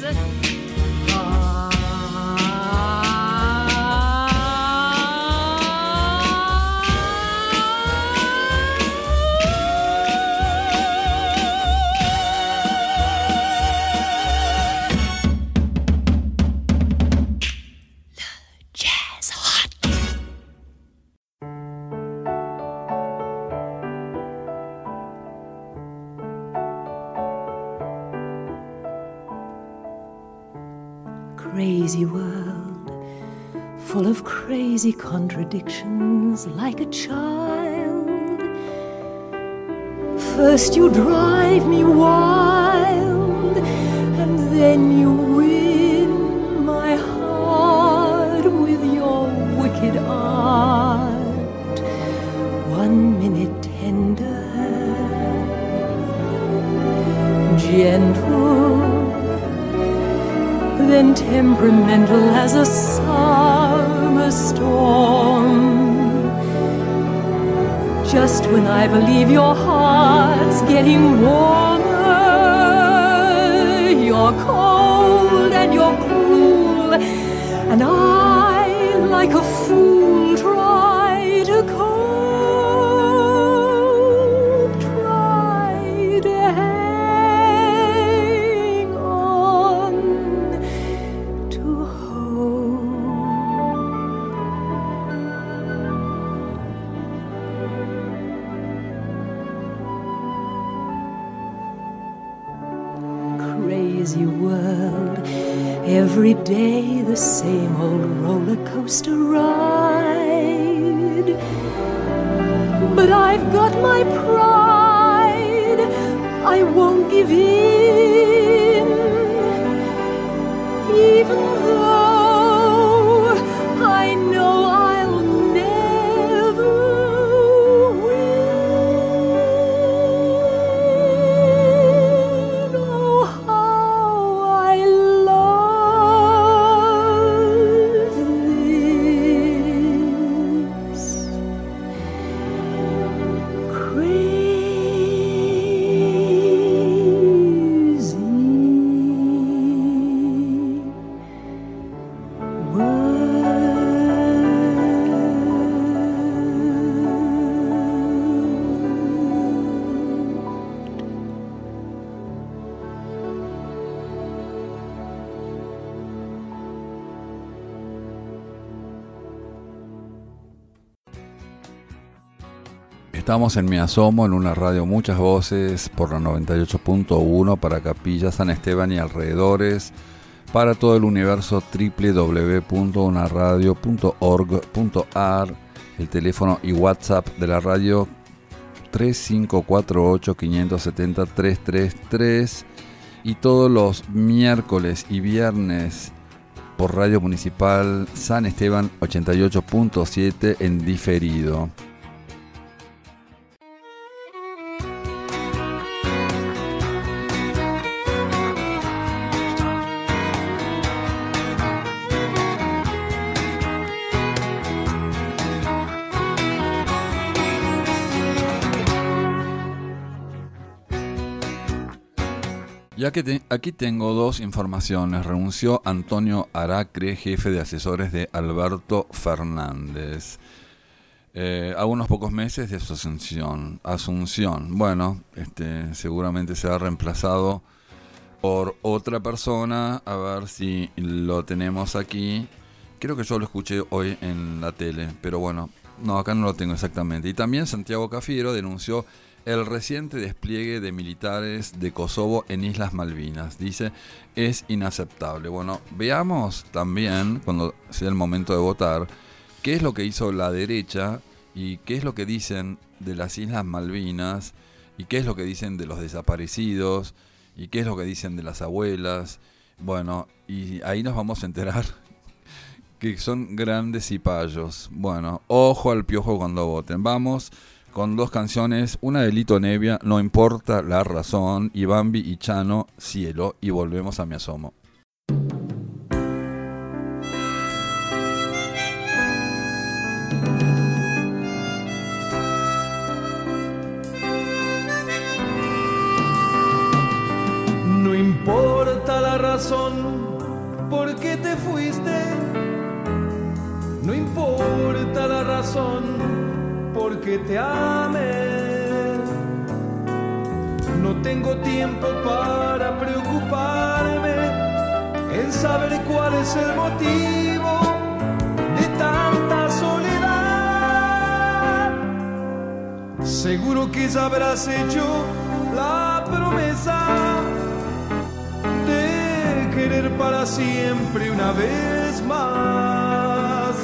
[SPEAKER 17] jazz hot. Crazy world, full of crazy contradictions, like a child. First you drive me wild, and then you win my heart with your wicked art. 1 minute tender, gentle, then temperamental as a summer storm. Just when I believe your heart's getting warmer, you're cold and you're cruel, and I, like a fool, try to cope, try to hang on. crazy world. Every day the same old roller coaster ride. But I've got my pride, I won't give in, even though I know I'll never win. Oh, how I love this crazy
[SPEAKER 1] Estamos en Me Asomo, en una radio Muchas Voces, por la 98.1 para Capilla, San Esteban y alrededores, para todo el universo www.unaradio.org.ar, el teléfono y WhatsApp de la radio 3548-570-333, y todos los miércoles y viernes por Radio Municipal San Esteban 88.7 en diferido. Ya que aquí tengo dos informaciones. Renunció Antonio Aracre, jefe de asesores de Alberto Fernández, a unos pocos meses de su asunción. Bueno, seguramente será reemplazado por otra persona. A ver si lo tenemos aquí. Creo que yo lo escuché hoy en la tele, pero bueno, no, acá no lo tengo exactamente. Y también Santiago Cafiero denunció el reciente despliegue de militares de Kosovo en Islas Malvinas. Dice, es inaceptable. Bueno, veamos también, cuando sea el momento de votar, qué es lo que hizo la derecha y qué es lo que dicen de las Islas Malvinas y qué es lo que dicen de los desaparecidos y qué es lo que dicen de las abuelas. Bueno, y ahí nos vamos a enterar que son grandes cipayos. Bueno, ojo al piojo cuando voten. Vamos con dos canciones, una de Lito Nevia, No importa la razón, y Bambi y Chano, Cielo, y volvemos a Me Asomo.
[SPEAKER 6] No importa la razón por qué te fuiste, no importa la razón porque te amé. No tengo tiempo para preocuparme en saber cuál es el motivo de tanta soledad. Seguro que ya habrás hecho la promesa de querer para siempre una vez más.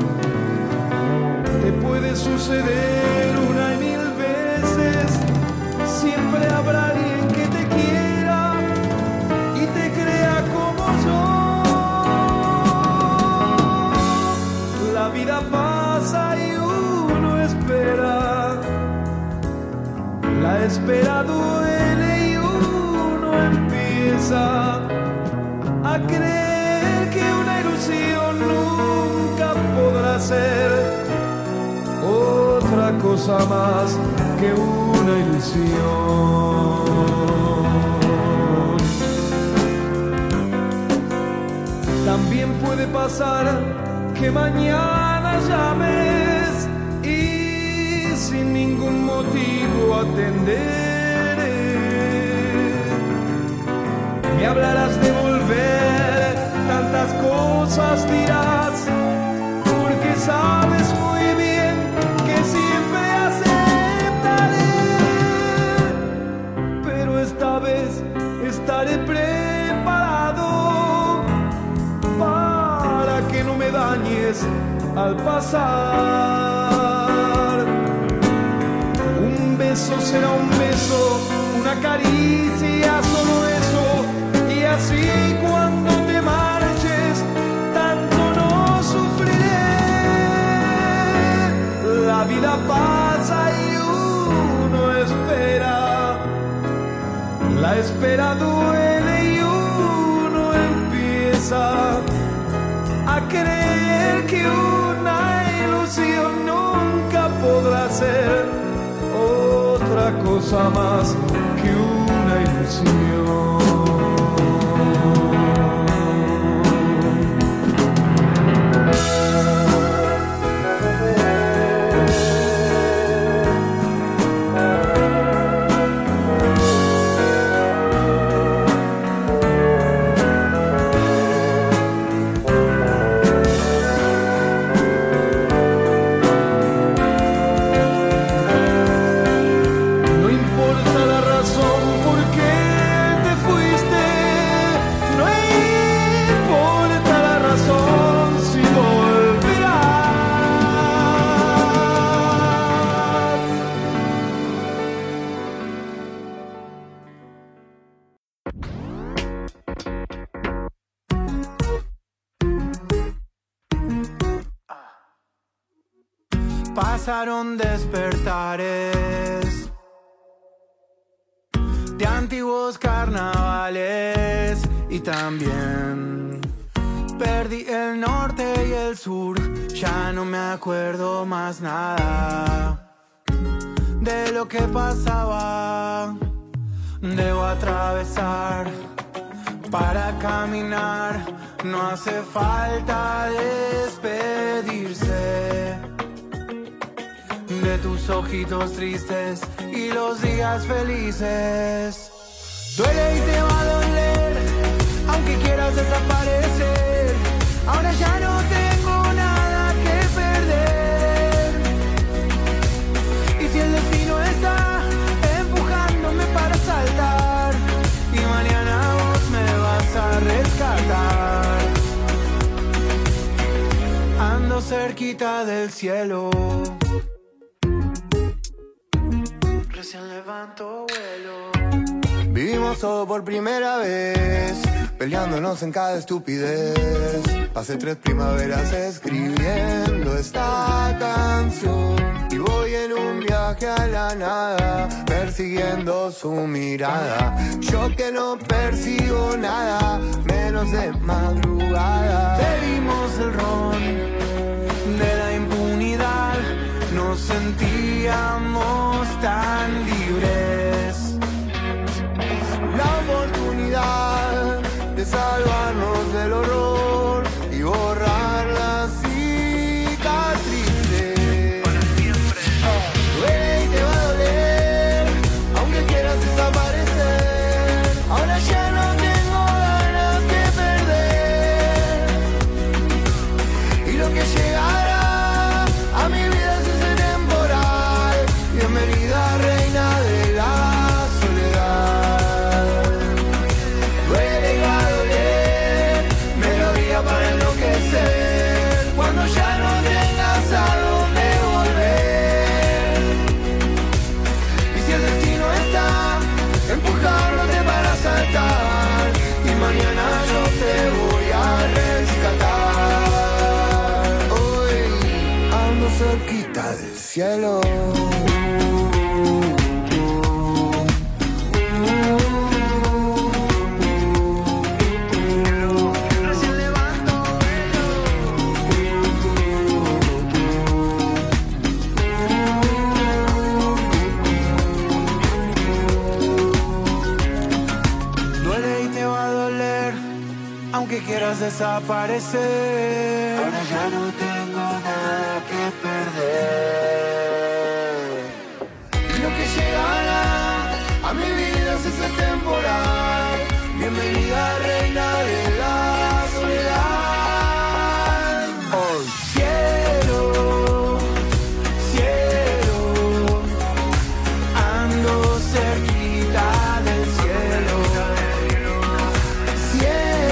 [SPEAKER 6] Te puede suceder una y mil veces, siempre habrá alguien que te quiera y te crea como yo. La vida pasa y uno espera, la espera duele y uno empieza a creer que una ilusión nunca podrá ser otra cosa más que una ilusión. También puede pasar que mañana llames y sin ningún motivo atenderé. Me hablarás de volver, tantas cosas dirás, porque sabes muy bien que siempre aceptaré, pero esta vez estaré preparado lado para que no me dañes al pasar. Un beso será un beso, una caricia, solo eso, y así cuando te marches tanto no sufriré. La vida pasa y uno espera, la espera duele y uno empieza a creer que una ilusión nunca podrá ser otra cosa más que una ilusión.
[SPEAKER 18] Pasaron despertares de antiguos carnavales y también perdí el norte y el sur, ya no me acuerdo más nada de lo que pasaba. Debo atravesar para caminar, no hace falta despedirse de tus ojitos tristes y los días felices. Duele y te va a doler, aunque quieras desaparecer. Ahora ya no tengo nada que perder. Y si el destino está empujándome para saltar, y mañana vos me vas a rescatar. Ando cerquita del cielo, recién levanto vuelo. Vivimos todo por primera vez, peleándonos en cada estupidez. Pasé 3 primaveras escribiendo esta canción, y voy en un viaje a la nada, persiguiendo su mirada. Yo que no persigo nada, menos de madrugada. Bebimos el ron de la impunidad, nos sentíamos tan libres. La oportunidad de salvarnos del horror y borrar las cicatrices. Para siempre. Duele y te va a doler, aunque quieras desaparecer. Ahora ya no tengo ganas de perder, y lo que llegará a mi vida es ese temporal. Bienvenida, reina de la soledad. Duele y va a doler, melodía para enloquecer, cuando ya no tengas a dónde volver. Y si el destino está empujándote para saltar, y mañana yo te voy a rescatar. Hoy ando cerquita del cielo. Duele y te va a doler, aunque quieras desaparecer. Ahora ya no tengo nada que perder. Y lo que llegará a mi vida es ese temporal. Bienvenida, reina de la soledad. Hoy cielo, cielo, ando cerquita del cielo. Cielo,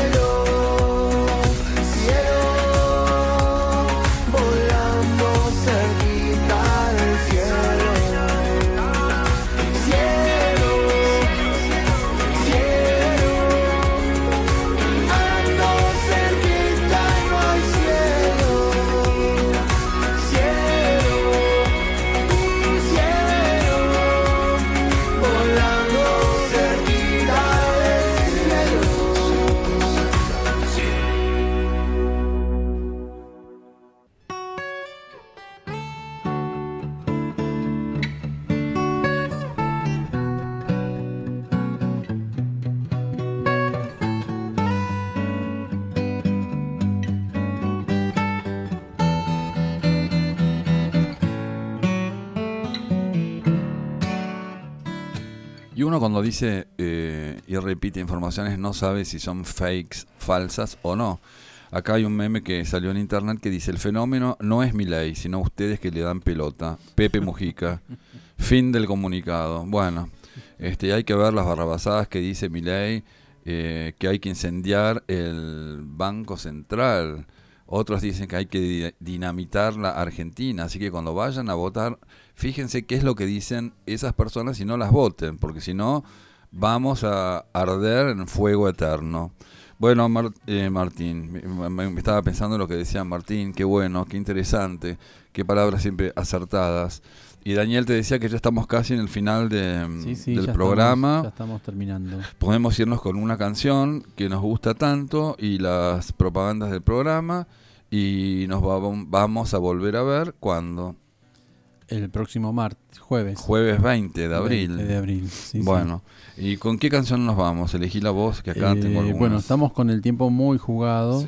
[SPEAKER 1] uno cuando dice y repite informaciones no sabe si son fakes, falsas o no. Acá hay un meme que salió en internet que dice: el fenómeno no es Milei, sino ustedes que le dan pelota. Pepe Mujica. Fin del comunicado. Bueno, hay que ver las barrabasadas que dice Milei, que hay que incendiar el Banco Central. Otros dicen que hay que dinamitar la Argentina. Así que cuando vayan a votar, fíjense qué es lo que dicen esas personas y no las voten, porque si no, vamos a arder en fuego eterno. Bueno, Martín, me estaba pensando en lo que decía Martín, qué bueno, qué interesante, qué palabras siempre acertadas. Y Daniel te decía que ya estamos casi en el final del programa.
[SPEAKER 4] Ya estamos terminando.
[SPEAKER 1] Podemos irnos con una canción que nos gusta tanto y las propagandas del programa, y nos vamos a volver a ver ¿cuándo?
[SPEAKER 4] El próximo jueves.
[SPEAKER 1] Jueves 20 de abril.
[SPEAKER 4] 20 de abril, sí.
[SPEAKER 1] Bueno, ¿y con qué canción nos vamos? Elegí la voz, que acá tengo algunas.
[SPEAKER 4] Bueno, estamos con el tiempo muy jugado,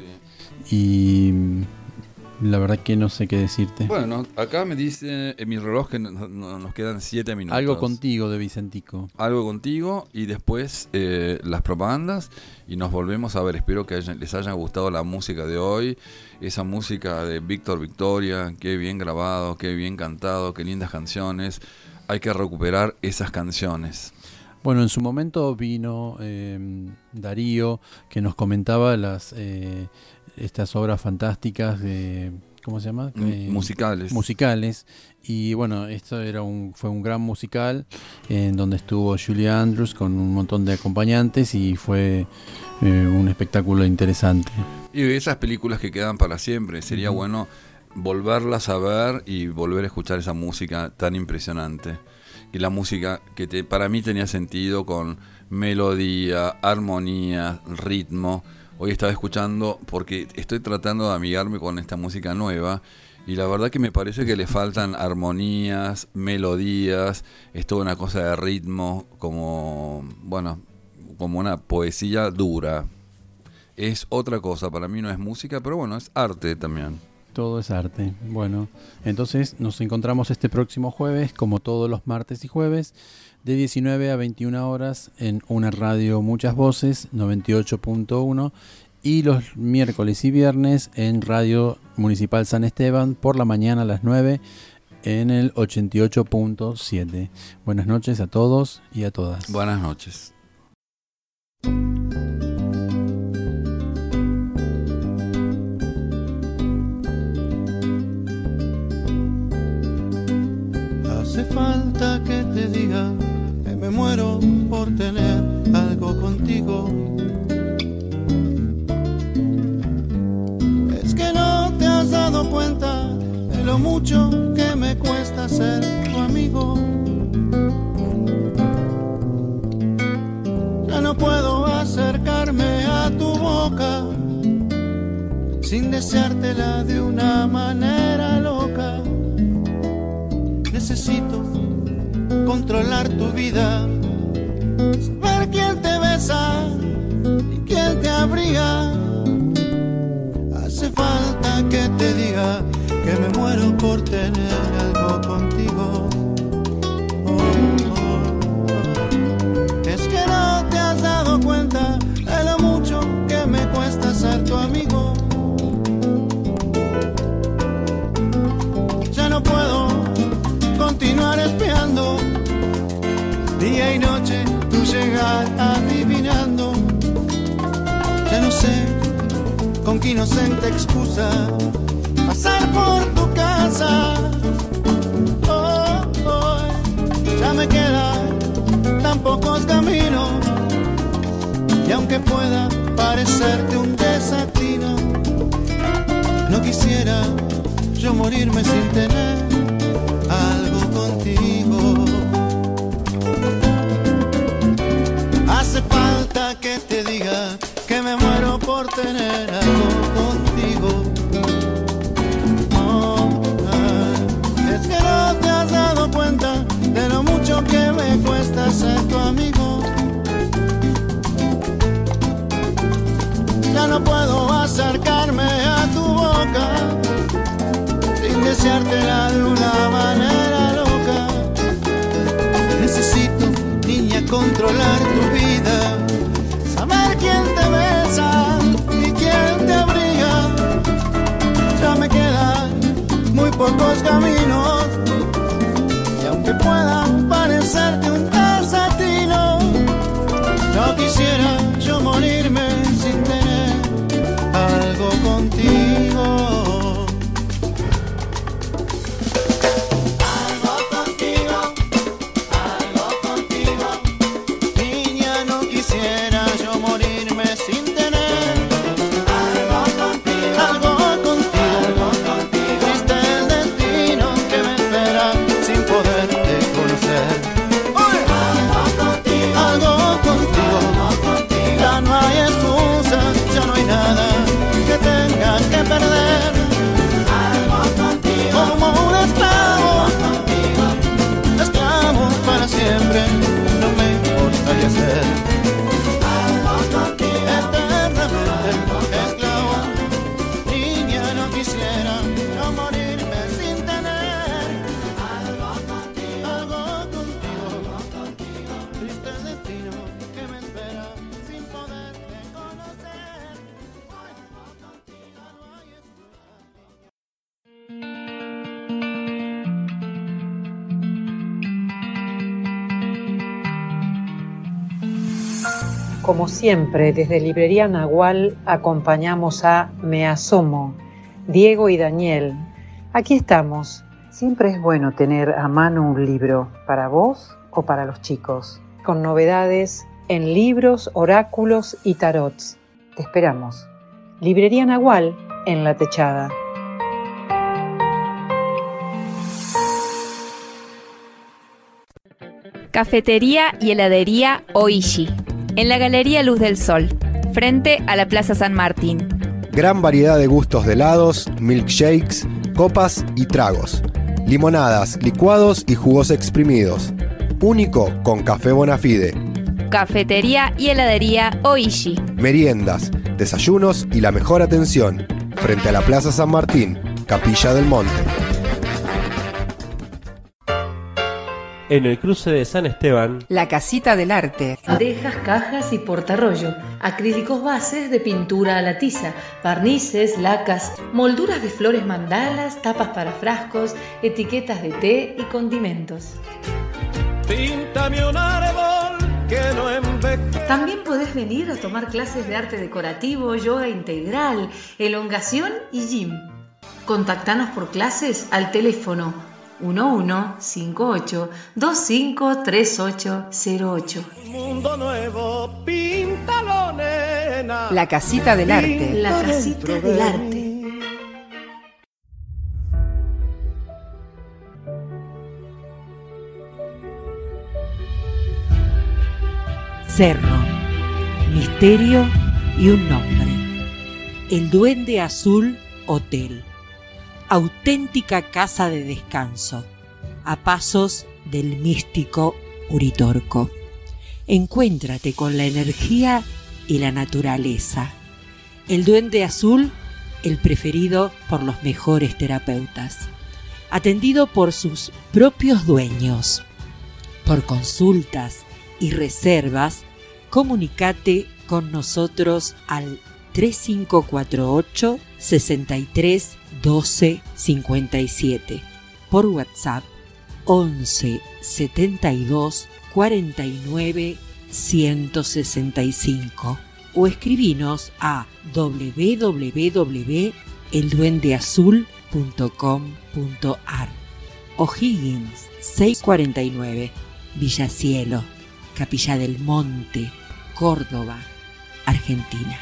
[SPEAKER 4] y la verdad que no sé qué decirte.
[SPEAKER 1] Bueno, acá me dice en mi reloj que nos quedan 7 minutos.
[SPEAKER 4] Algo contigo de Vicentico.
[SPEAKER 1] Algo contigo, y después las propagandas, y nos volvemos a ver. Espero que les haya gustado la música de hoy. Esa música de Víctor Victoria, qué bien grabado, qué bien cantado, qué lindas canciones. Hay que recuperar esas canciones.
[SPEAKER 4] Bueno, en su momento vino Darío, que nos comentaba estas obras fantásticas de, ¿cómo se llama? Musicales. Y bueno, esto fue un gran musical en donde estuvo Julie Andrews con un montón de acompañantes, y fue un espectáculo interesante.
[SPEAKER 1] Y esas películas que quedan para siempre, sería bueno volverlas a ver y volver a escuchar esa música tan impresionante. Y la música que para mí tenía sentido, con melodía, armonía, ritmo. Hoy estaba escuchando, porque estoy tratando de amigarme con esta música nueva, y la verdad que me parece que le faltan armonías, melodías, es toda una cosa de ritmo, como una poesía dura. Es otra cosa, para mí no es música, pero bueno, es arte también.
[SPEAKER 4] Todo es arte. Bueno, entonces nos encontramos este próximo jueves, como todos los martes y jueves, de 19 a 21 horas en una radio Muchas Voces, 98.1, y los miércoles y viernes en Radio Municipal San Esteban, por la mañana a las 9, en el 88.7. Buenas noches a todos y a todas.
[SPEAKER 1] Buenas noches.
[SPEAKER 6] Hace falta que te diga que me muero por tener algo contigo. Es que no te has dado cuenta de lo mucho que me cuesta ser tu amigo. Ya no puedo acercarme a tu boca sin deseártela de una manera loca. Necesito controlar tu vida, saber quién te besa y quién te abriga. Hace falta que te diga que me muero por tener algo contigo. Es que no te has dado cuenta de lo mucho que me cuesta ser tu amigo. Ya no puedo continuar espiando día y noche tu llegar adivinando. Ya no sé con qué inocente excusa pasar por tu casa. Ya me quedan tan pocos caminos, y aunque pueda parecerte un desatino, no quisiera yo morirme sin tener algo contigo. Hace falta que te diga que me muero por tener algo contigo. Es que no te has dado cuenta de lo mucho que me cuesta ser tu amigo. Ya no puedo acercarme a tu boca sin deseártela de una manera loca. Necesito, niña, controlar tu vida, saber quién te besa y quién te abriga. Ya me quedan muy pocos caminos y aunque puedan parecerte un desatino, no quisiera yo morirme sin tener algo contigo.
[SPEAKER 16] Como siempre, desde Librería Nahual acompañamos a Me Asomo, Diego y Daniel. Aquí estamos. Siempre es bueno tener a mano un libro, para vos o para los chicos, con novedades en libros, oráculos y tarots. Te esperamos. Librería Nahual en La Techada.
[SPEAKER 9] Cafetería y heladería Oishi, en la Galería Luz del Sol, frente a la Plaza San Martín.
[SPEAKER 8] Gran variedad de gustos de helados, milkshakes, copas y tragos. Limonadas, licuados y jugos exprimidos. Único con café Bonafide.
[SPEAKER 9] Cafetería y heladería Oishi.
[SPEAKER 8] Meriendas, desayunos y la mejor atención. Frente a la Plaza San Martín, Capilla del Monte.
[SPEAKER 19] En el cruce de San Esteban,
[SPEAKER 20] La Casita del Arte.
[SPEAKER 24] Bandejas, cajas y portarrollo, acrílicos bases de pintura a la tiza, barnices, lacas, molduras de flores mandalas, tapas para frascos, etiquetas de té y condimentos.
[SPEAKER 18] Píntame un árbol que no envejece.
[SPEAKER 24] También podés venir a tomar clases de arte decorativo, yoga integral, elongación y gym. Contactanos por clases al teléfono 1158-253808.
[SPEAKER 18] Mundo nuevo, píntalo, nena.
[SPEAKER 20] La Casita del Arte.
[SPEAKER 24] La Casita del Arte.
[SPEAKER 25] Cerro, misterio y un nombre. El Duende Azul Hotel. Auténtica casa de descanso, a pasos del místico Uritorco. Encuéntrate con la energía y la naturaleza. El Duende Azul, el preferido por los mejores terapeutas. Atendido por sus propios dueños. Por consultas y reservas, comunícate con nosotros al 3548 63 12 57, por WhatsApp 11 72 49 165 o escribinos a www.elduendeazul.com.ar. O'Higgins 649, Villa Cielo, Capilla del Monte, Córdoba, Argentina.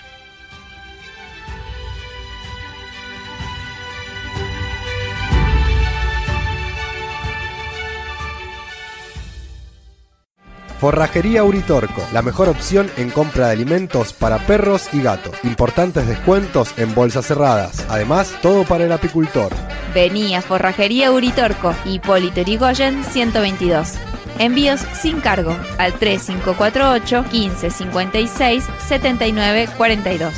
[SPEAKER 8] Forrajería Uritorco, la mejor opción en compra de alimentos para perros y gatos. Importantes descuentos en bolsas cerradas. Además, todo para el apicultor.
[SPEAKER 9] Vení a Forrajería Uritorco, Hipólito Yrigoyen 122. Envíos sin cargo al 3548 1556 7942.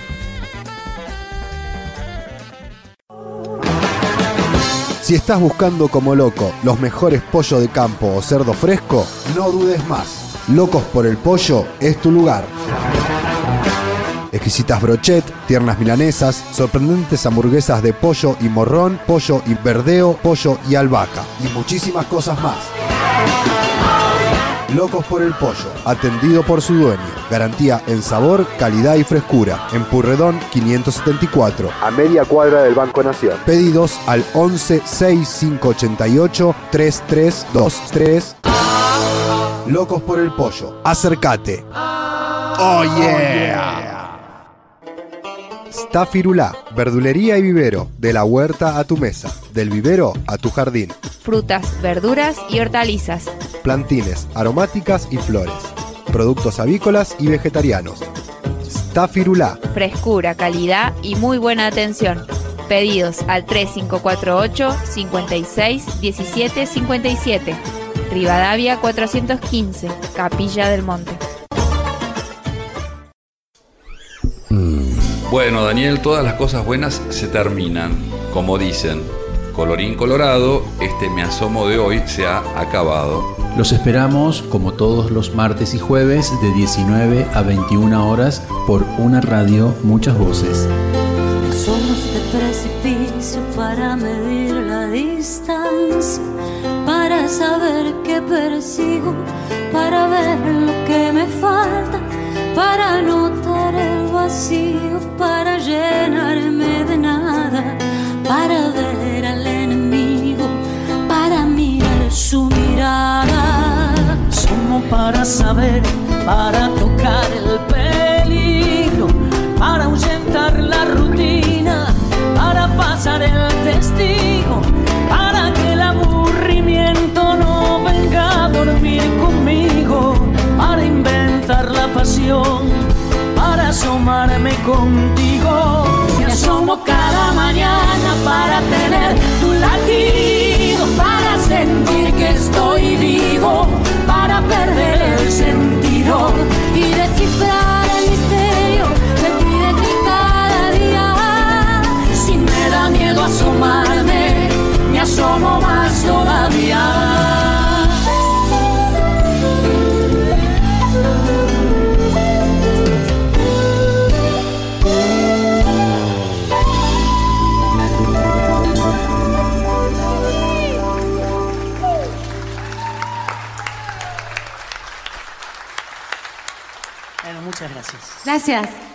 [SPEAKER 8] Si estás buscando como loco los mejores pollos de campo o cerdo fresco, no dudes más. Locos por el Pollo es tu lugar. Exquisitas brochet, tiernas milanesas, sorprendentes hamburguesas de pollo y morrón, pollo y verdeo, pollo y albahaca y muchísimas cosas más. Locos por el Pollo, atendido por su dueño. Garantía en sabor, calidad y frescura. En Pueyrredón 574, a media cuadra del Banco Nación. Pedidos al 11 6588 3323. Locos por el Pollo, acércate. Oh yeah. Stafirulá, verdulería y vivero, de la huerta a tu mesa, del vivero a tu jardín.
[SPEAKER 9] Frutas, verduras y hortalizas.
[SPEAKER 8] Plantines, aromáticas y flores. Productos avícolas y vegetarianos. Stafirulá.
[SPEAKER 9] Frescura, calidad y muy buena atención. Pedidos al 3548 56 17 57. Rivadavia 415, Capilla del Monte.
[SPEAKER 1] Bueno, Daniel, todas las cosas buenas se terminan. Como dicen, colorín colorado, este Me Asomo de hoy se ha acabado.
[SPEAKER 4] Los esperamos como todos los martes y jueves de 19 a 21 horas por una radio, muchas voces.
[SPEAKER 17] Somos de precipicio para medir la distancia, para saber qué persigo, para ver lo que me falta, para notar el vacío, para llenarme de nada, para ver al enemigo, para mirar su mirada.
[SPEAKER 11] Somos para saber, para tocar el peligro, para ahuyentar la rutina, para pasar el testigo, para que el aburrimiento no venga a dormir conmigo, para inventar la pasión, para asomarme contigo. Me asomo cada mañana para tener tu latido, para sentir que estoy vivo, para perder el sentido y descifrar el misterio de ti, de ti cada día. Si me da miedo asomarme, me asomo más todavía.
[SPEAKER 20] Bueno, muchas gracias.
[SPEAKER 2] Gracias.